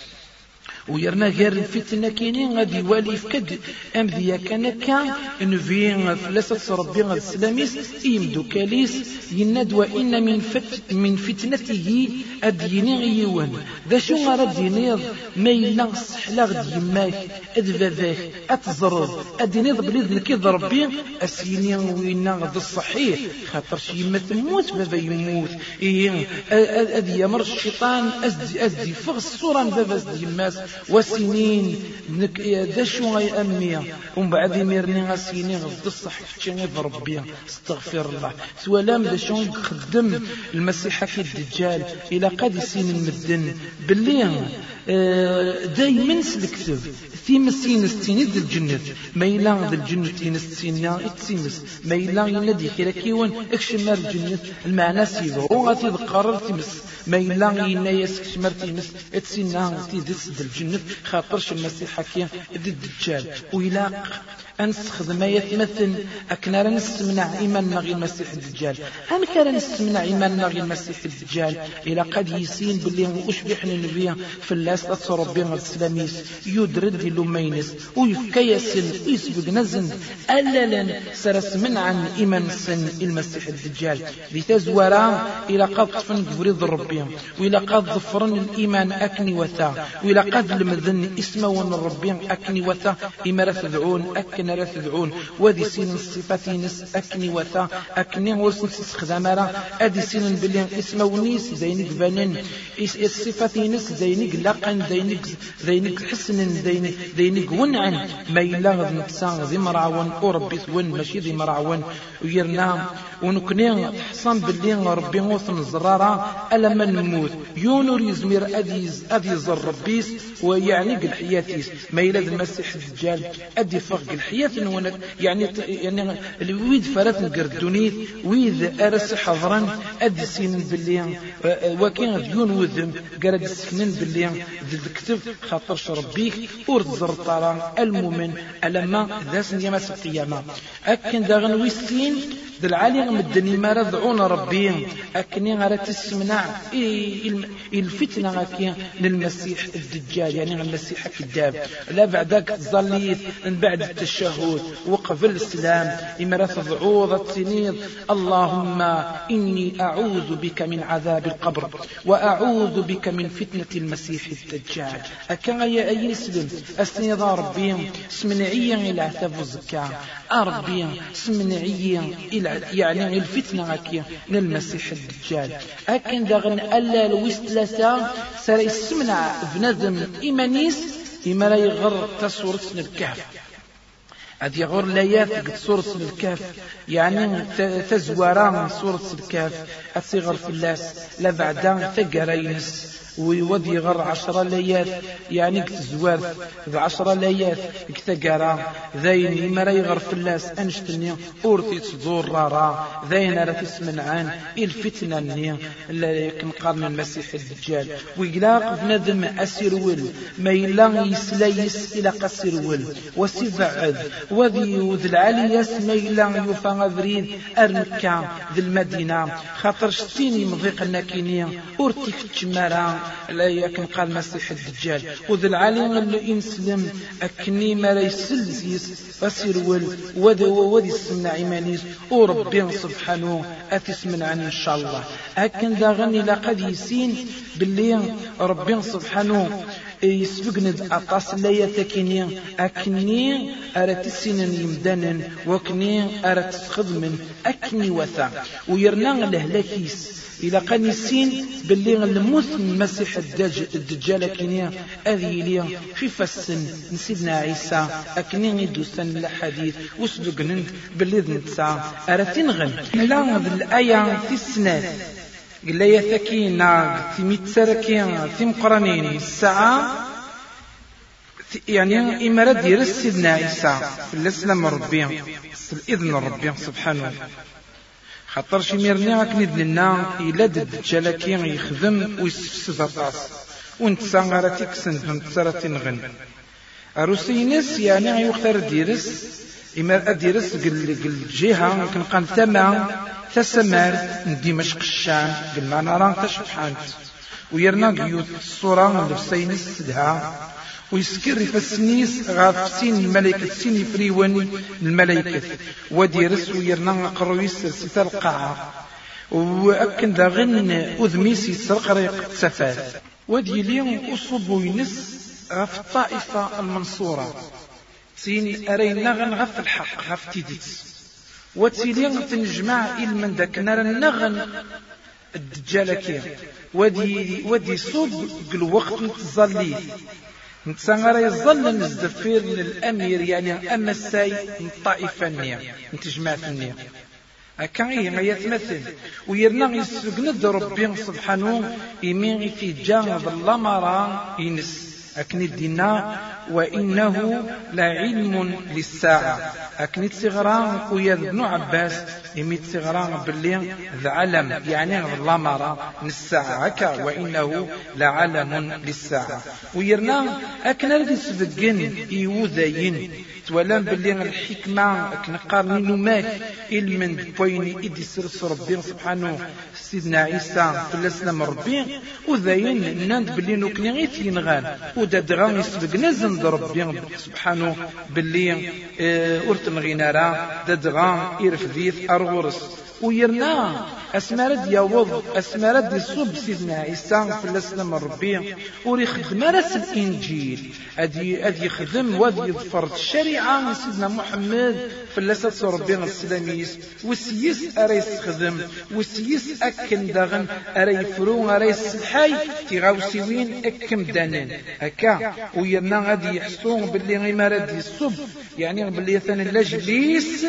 ويرنا غير الفتنة كينين غادي يوالي فكد أم ذيا كان كان نفين فلاسة ربي غاد السلاميس إيمدو كاليس يند وإن من فت من فتنته أديني غيوان ذا شو غرد ينيض ما يلا صحلا غد يماك أدفافاك أتزرد أدينيض بليذ كيض ربي أسيني وإنا غد الصحيح خاطر شي يما تموت بابا يموت إيه أدي يمر الشيطان أزدي أزدي فغ الصورة بابا أزدي يماس وسنين نك دشوا غي أمية ومن بعد يمرني غسيني غض الصح فتشني بربي استغفر الله سوالام دشوا يخدم المسيح في الدجال إلى قد سين المدن باللي دايما سلكتب في مسين السين ذي الجنة ما يلا ذي الجنة تينستينا اتسيمس ما يلا ينادي كراكيون اكشمار الجنة المعنى سيدو وغاتي ذقرر تيمس ما يلا ينايس اكشمار تيمس اتسينا تيدس ذي الجنة خاطرش المسيح كي ذي الدجال ويلاق أنستخدم ما يتمثل أكنار نستمنع إيماننا غير المسيح الدجال أم كان نستمنع إيماننا غير المسيح الدجال إلى قد يسين باللي أشبحنا النبي في اللاس أتصرف بين السلاميس يدرد لمينس ويفكيسن ويسبق نزن ألالا سرس من عن إيمان سن المسيح الدجال لتزورا إلى قد طفن قبريض ربي وإلى قد ظفرن الإيمان أكني وثا وإلى قد المذن اسمه الربي أكني وثا إما رثدعون أكني لا تدعون وذي سين الصفاتين أكني وثا أكني ورسن تستخدم راه أدي سين بلي اسمه ونيس زينك بنن الصفاتين زينك لقن زينك زينك حسن زينك زينك ونعن ما يلاغ نكسان ذي مرعون وربي ثون ماشي ذي مرعون ويرنا ونكني حصان بلي ربي وثن الزرارة ألا من نموت يونور يزمير أدي أدي زر ربيس ويعني قل حياتيس ما يلاد المسيح الدجال أدي فرق الحياة نونك يعني يعني ويد فرات نقردونيت ويد أرس حضرا أدي سين باللي وكان ديون وذم قرد السكنين باللي ذي الكتب خاطر شربيك ورد زرطارا المؤمن ألما ذا سنيما القيامة أكن داغن ويستين ذا العالي مدني ما رضعون ربي أكني غير تسمنع الفتنة أكين للمسيح الدجال يعني المسيح كذاب لا بعدك ظليت من بعد التشهد وقف الإسلام إما تضعوض السنين اللهم إني أعوذ بك من عذاب القبر وأعوذ بك من فتنة المسيح الدجال أكن يا أي اسلم أسنيضا ربي سمنعيا إلى عتاب الزكاة أربي سمنعيا إلى يعني الفتنة أكين للمسيح الدجال أكن داغن ألا الوستلسة سر يسمنع بندم إيمانيس إما لا يغر تصورة الكهف هذه يغر لا يثق صورة الكهف يعني تزوران صورة الكهف أتصغر في اللاس لا بعدان ثقرينس ويودي غر عشرة ليات يعني كتزوار ذا عشرة ليات كتقرا ذين ما لا يغر في اللاس أنشتني أورتي تزور رارا ذين لا تسمنعان الفتنة ني اللي كنقارن المسيح الدجال ويقلاق بندم أسيرول ما يلا يسليس إلى قسيرول وسيفعد وذي وذي العالياس ما يلا يفا بريد أرمكا ذي المدينة خاطر شتيني مضيق الناكينية أورتي كتشمارا لا يكن قال مسيح الدجال وذا العالم اللي ينسلم أكني ما لا يسلسيس فسيرول وذا وذي السمنع إيمانيس وربي سبحانه أتسمن عن إن شاء الله أكن ذا غني لقد يسين باللي ربي سبحانه يسبقنا أطاس لا يتكيني أكني أرت السنن يمدانا وكني أرت خدم أكني وثا ويرنا لهلاكيس إلى قنيسين باللي الموت المسيح الدجال كنيا أذي لي في فسن نسيدنا عيسى أكني يدوسن الحديث وسبقنا باللي ذنتسا أرتين غن لا بالآية في السنة قل لي ثكينا ثميت سركين ثم قرنين الساعة يعني إما رد يرس سيدنا عيسى في الإسلام ربي الإذن ربي سبحانه خاطر شي ميرني غاكني دلنا إلا الدجال كين يخدم ويسفسد أطاس ونتسا غير تيكسن فنتسا غن أروسينس يعني غيوختار ديرس إما أديرس قل قل جهة كنقال تما تسمار دمشق الشام قل ما نرى تشبحانت ويرنا قيوت الصورة لفسينس سدها ويسكر في السنيس غاف سين الملائكة سين يفريوني الملائكة وديرس ويرنا قرويس سيتا القاعة وأكن ذا غن أذميس يسرق ريق سفات ودي ليهم أصبو ينس غاف الطائفة المنصورة سين أرينا غن غاف الحق غاف تيديتس وتسيلين تنجمع إلمن ذاك نار النغن الدجال كي ودي ودي صوب الوقت نتظلي نتسانغر يظل نزدفير من الأمير يعني أما الساي من طائفة النية من تجمع النية هكا هي يتمثل ويرنا يسجند ربي سبحانه يمين في جانب اللمرة ينس أكني الدينا وإنه لعلم للساعة أكني تسغران ويا ابن عباس يمي تسغران باللي ذا علم يعني اللمرة للساعة هكا وإنه لعلم للساعة ويرنا أكنا لدي سبقين يوذين تولان باللي الحكمة أكنا قارنين ماك إلمن بوين إدي سرس ربي سبحانه سيدنا عيسى في الإسلام ربي وذين ناند باللي نوكني غيث ينغان ودادغان يسبقنا زند ربي سبحانه باللي أرتم غينارا دادغان إرفديث أرغرس ويرنا أسمارد يوض أسمارد يصب سيدنا عيسى في الإسلام ربي وريخدم راس الإنجيل أدي أدي يخدم وادي يظفر الشريعة من سيدنا محمد في الأساس ربي السلاميس وسيس أريس خدم وسيس أكن داغن أري فرو أريس الحي تغاوسيوين أكم دانين هكا ويرنا غادي غادي يحسون باللي غير ما راد يصب يعني باللي ثاني لاجليس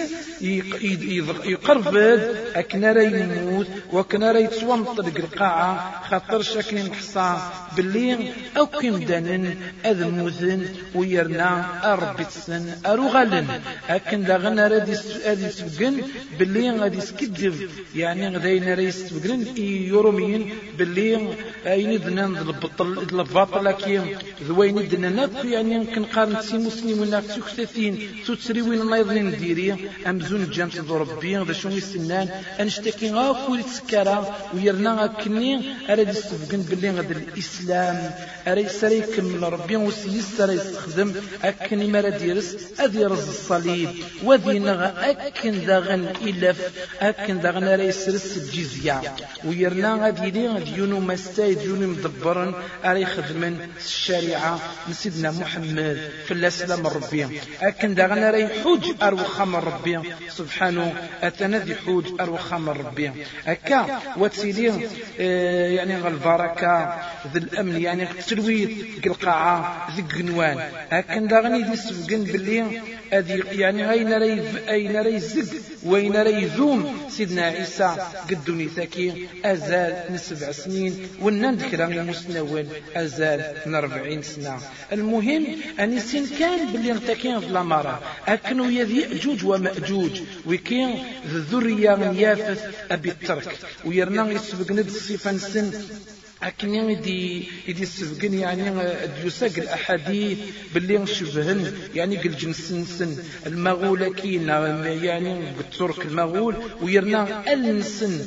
يقربد أكنا راه يموت وكنا راه يتسونطلق القاعة خاطر شاكين حصى باللي أو كيم دانن أذموذن ويرنا أربي تسن أروغالن أكن داغنا رادي يسبقن باللي غادي يسكدف يعني غداينا راه يسبقن يوروميين باللي أين دنان البطل الباطل كي ذوين دنان يعني كنقارن سي مسلمين سكتاتين تسريوين الله يظن نديري أمزون جانت ضربي هذا شنو يسنان أنشتكي غاكوري تسكرا ويرنا كني أراد يستفقن باللي غد الإسلام أراد يسري يكمل ربي وسيس راه يستخدم أكني ما راه يرس أذي يرز الصليب وذي نغ أكن داغن إلف أكن داغن راه يسرس الجزية ويرنا غادي لي غادي يونو مستايد يونو مدبرن أراد يخدمن الشريعة سيدنا محمد في الإسلام ربي أكن داغن راه يحوج أروخا من ربي سبحانه أتنذي حوج أروخا من ربي أكا وتسيلي آه يعني البركة ذي الأمن يعني تلويت القاعة ذي القنوان أكن داغني دي سبقن باللي أذي يعني أين راه أين راه يزق وين راه يزوم سيدنا عيسى قدوني ثكي أزال من سبع سنين ونذكر المسنون أزال من أربعين سنة. المهم أن سين كان باللي ارتكين في الأمارة أكنوا يذي يأجوج ومأجوج وكين الذرية من يافث أبي الترك ويرنا يسبق ند الصفة نسن أكن يدي يدي السبقن يعني ديوساق الأحاديث باللي نشبهن يعني قل جنسن المغولكين يعني الترك المغول ويرنا النسن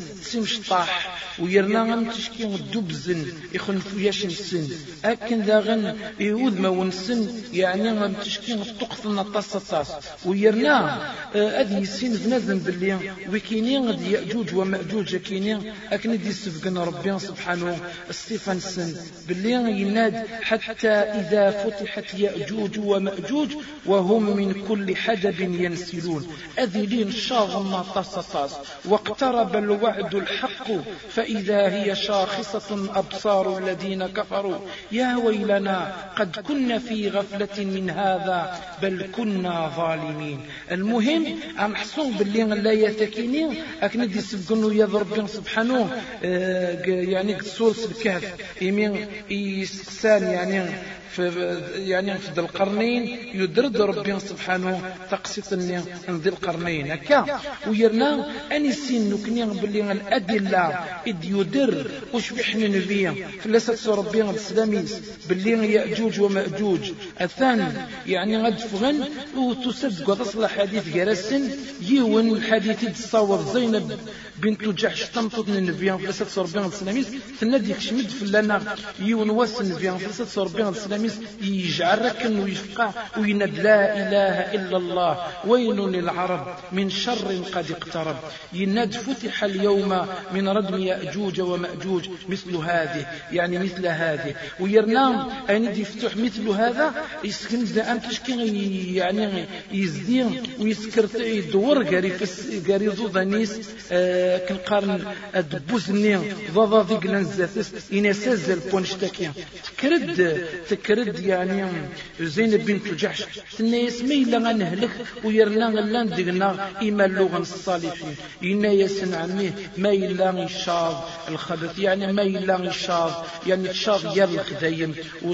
تمشطاح ويرنا غنتشكي الدبزن يخن فياش نسن أكن داغن يود ما ونسن يعني غنتشكي الطقفنا طاس ويرنا أذي سين بنادم باللي وكينين غد يأجوج ومأجوج كينين أكن دي السبقن ربي سبحانه الصفة سن باللي يناد حتى إذا فتحت يأجوج ومأجوج وهم من كل حدب ينسلون أذلين شاغما طاس واقترب الوعد الحق فإذا هي شاخصة أبصار الذين كفروا يا ويلنا قد كنا في غفلة من هذا بل كنا ظالمين. المهم أم حصون باللي لا يتكينين أكن دي سبقنوا يضرب سبحانه آه يعني سورس الكهف يمين يسكسان يعني في يعني في ذي القرنين يدرد ربي سبحانه تقسيط ذي القرنين هكا ويرنا أني سين نكني باللي الأدلة إذ يدر وش بحنا نبيا فلسة ربي السلاميس باللي يأجوج ومأجوج الثاني يعني غد فغن وتصدق وتصل حديث جرسن يون الحديث تصور زينب بنت جحش تنطط النبي فلسة ربي السلاميس تنادي كشمد فلنا يون واسن النبي فلسة ربي السلاميس يجعل ركن ويفقع ويند لا إله إلا الله ويل للعرب من شر قد اقترب يناد فتح اليوم من ردم يأجوج ومأجوج مثل هذه يعني مثل هذه ويرنام أين يفتح مثل هذا يسكن أن تشكي يعني يزدين ويسكر يدور قاري قاري زوضانيس آه كنقارن الدبوزني ضضا ذيك لنزاتس ينسز البونشتاكي تكرد تكرد يعني زينب بنت جحش تنا يسمي لنا نهلك ويرنا لان دقنا إما اللغة الصالحين إنا يسن عميه ما إلا الشاض الخبث يعني ما إلا الشاض يعني الشاض يار الخدايم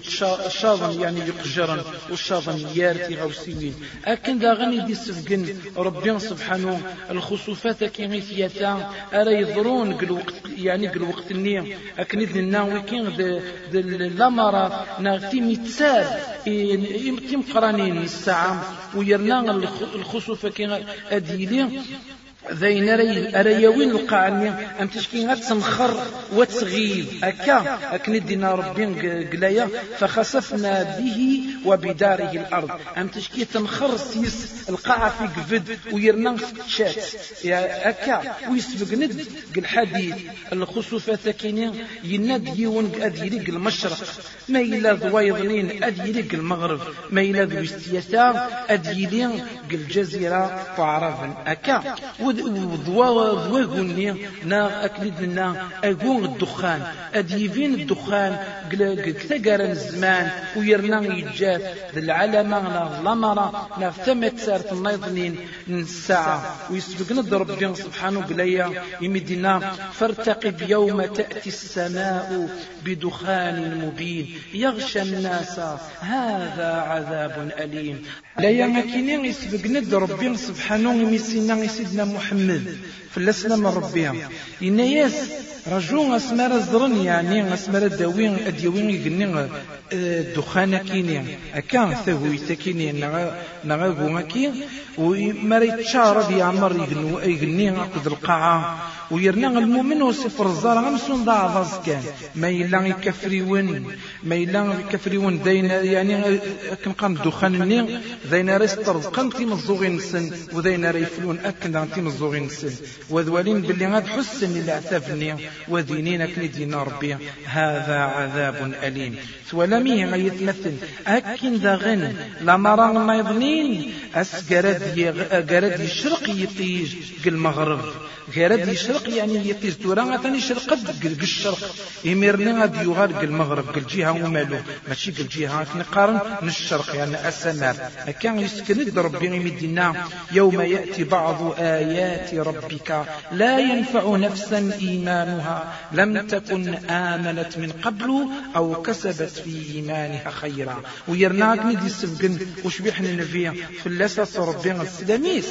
والشاض يعني يقجرن والشاض يارتي غوسيين أكن ذا غني دي سفقن ربي سبحانه الخصوفات كيميثياتا أرى يضرون قل وقت يعني قل وقت النية أكن إذن الناوي كين ذا الأمارات نغتي متسال يمتم قرانين الساعة ويرنا الخصوفة كين أديلي ذين أريوين القاعني أم تشكي تنخر وتغيب أكا أكن دينا ربي قلايا فخسفنا به وبداره الأرض أم تشكي تنخر سيس القاعة في قفد ويرنا شات يا أكا ويسبق ند الحديث الخصوفة ثكينين يند يون أديريق المشرق ما إلا ضويضنين أديريق المغرب ما إلا ذو استيسا أديريق الجزيرة فعرفا أكا وضواغوني نا أكلد لنا أقوم الدخان أديفين الدخان كتقرن الزمان ويرنا يجاف ذي العلمة نا لمرة نا ثمت سارت النيضنين الساعة ويسبقنا ربي سبحانه قليا يمدنا فارتقب يوم تأتي السماء بدخان مبين يغشى الناس هذا عذاب أليم لا يمكن يسبقنا ربي سبحانه يمسينا سيدنا محمد فلسنا من ربيها إن ياس رجو أسمار الزرن يعني أسمار الدوين أديوين يقنين الدخان كيني أكان ثوي تكيني نغاقو مكين ومريت شارب يعمر يقنين أقود القاعة ويرنا المؤمن وصفر الزار غمسون ضاع كان ما يلان يكفريون ما يلان يكفريون دينا يعني كن قام دخان النين دينا ريستر قمتي مزوغين السن ودينا ريفلون أكن عن تيم الزوغين السن وذوالين باللي غاد حسن العتافني ودينين كني دين ربي هذا عذاب أليم ولمي غيتمثل أكن ذا غن لما راه ما يظنين أسقرد يشرق يطيج المغرب غيرد يشرق يعني يطيج تورا ثاني شرق قد الشرق يميرني غادي يغار المغرب الجهه ومالو ماشي الجهه نقارن الشرق يعني السماء كان يسكن ربي يمدنا يوم ياتي بعض ايات ربك لا ينفع نفسا ايمانها لم تكن امنت من قبل او كسبت في ايمانها خيرا ويرناك ندي السفقن وش بيحنا نفيا في اللسس ربي السلاميس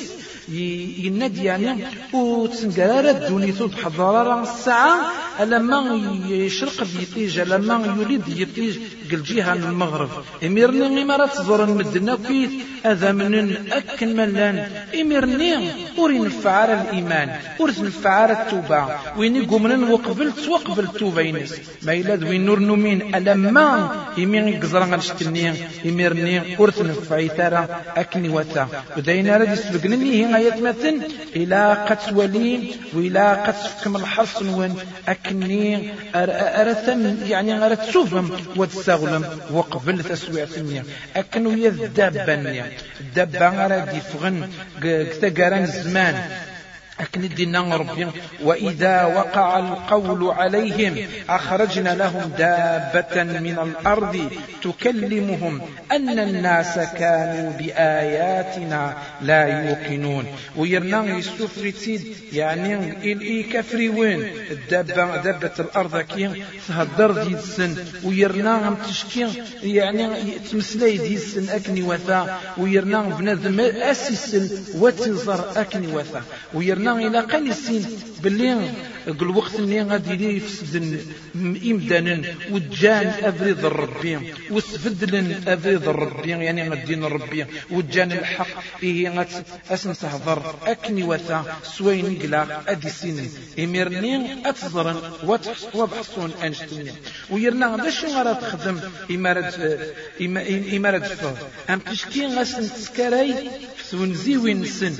ينادي يعني وتسنقرار الدوني تضحى ضرارة الساعة لما يشرق بيطيج لما يريد يطيج قل جهة من المغرب اميرني غمارة تزور المدنة كيف هذا من أكن ملان اميرني ورين فعار الإيمان ورين فعار التوبة وين يقومن وقبلت وقبلت توبينس ما يلاد وين نور نومين ألما يمين قزران غنشتني اميرني ورثن فعيثارة أكني وثا ودينا رد يسبقنني هنا يتمثل إلى قد ولين وإلى قد فكم الحرص وين أكني أرثم يعني أرثسوفم وتساغلم وقبل تسويعتني أكنو يذدبني الدبا غادي يفغن كتقران الزمان أكن الدين ربي وإذا وقع القول عليهم أخرجنا لهم دابة من الأرض تكلمهم أن الناس كانوا بآياتنا لا يوقنون ويرنا يسوفرتيد يعني إلي كفري وين الدابة دابة الأرض كي تهدر ديد السن ويرنا هم تشكي يعني تمسلي ديد السن أكني وثا ويرنا بنادم أسيسن وتنظر أكني وثا ويرنا إلى قل السين باللي قل وقت اللي غادي لي يفسد إمدانا وجان أفريض الربي وسفدلن أفريض الربي يعني غدين الربي وجان الحق إيه غات أسن تهضر أكني وثا سوين قلا أدي سين إميرني أتظرن وضحصون أنشتني ويرنا باش غادا تخدم إمارة إمارة فض أم تشكي غاسن تسكراي ونزي وين سن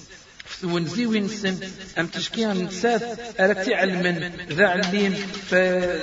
ونزي وين سن أم تشكي نسات أرتي علمن ذا عليم ف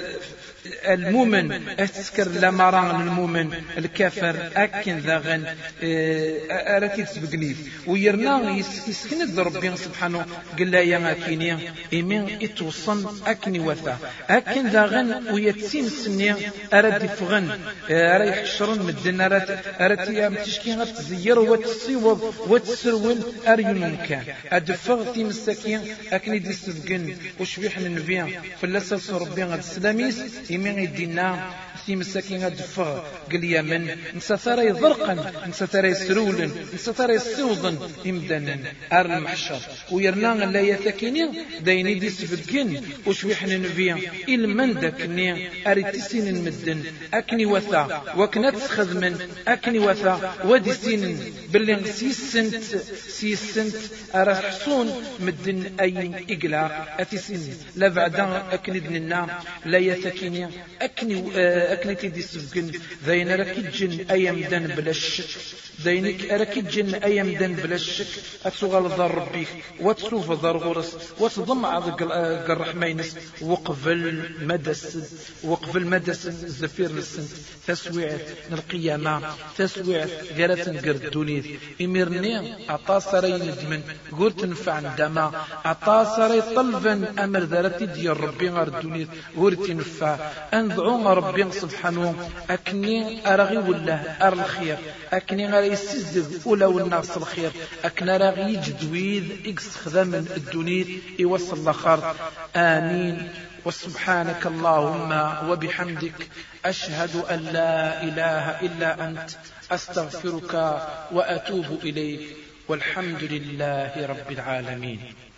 المؤمن أتذكر لما رأى المؤمن الكافر أكن ذاغن أرتي تسبقني ويرنا يسكن ربي سبحانه قال لا يا كينيا إمين إتوصن أكني وثا أكن ذاغن ويتسين سنيا أرد فغن أرد يحشرن مدن أرد أرد يا متشكي غتزير وتسيوض وتسرول أريون مكان أدفغ في مساكين أكني دي سبقن وشبيح النبي فلسس ربي غد السلاميس يمين يدينا في مساكين الدفاع قال يا من نسثر يضرقا نسثر يسرولا نسثر يسوضا إمدانا أر المحشر ويرنا لا يتكيني دايني دي سفدكين وشويحنا نبيا إلمن داكني أريتسين المدن أكني وثا وكنت خدمن أكني وثا ودي سين باللي سيسنت سيسنت أرحصون مدن أي إقلا أتسين لا بعدا أكني دننا لا يتكيني أكني أكني تدي سفقن ذين ركجن أيام دن بلا الشك ذينك ركجن أيام دن بلا الشك أتسوغل ذر ربيك وتسوف ذر غرس وتضم عضق الرحمينس وقفل مدس وقفل مدس الزفير للسن تسويع القيامة تسويع غيرة قردوني إميرني أعطى سرين الدمن قلت نفع عندما أطاصر طلبا أمر ذرتي ديال ربي غير الدنيا ورتي نفع أنذعو ربي سبحانه أكني أرغي ولا أر الخير أكني غير يسزد أولى والناس الخير أكني راغي جدويد إكستخدام الدنيا يوصل الآخر آمين. وسبحانك اللهم وبحمدك أشهد أن لا إله إلا أنت أستغفرك وأتوب إليك والحمد لله رب العالمين.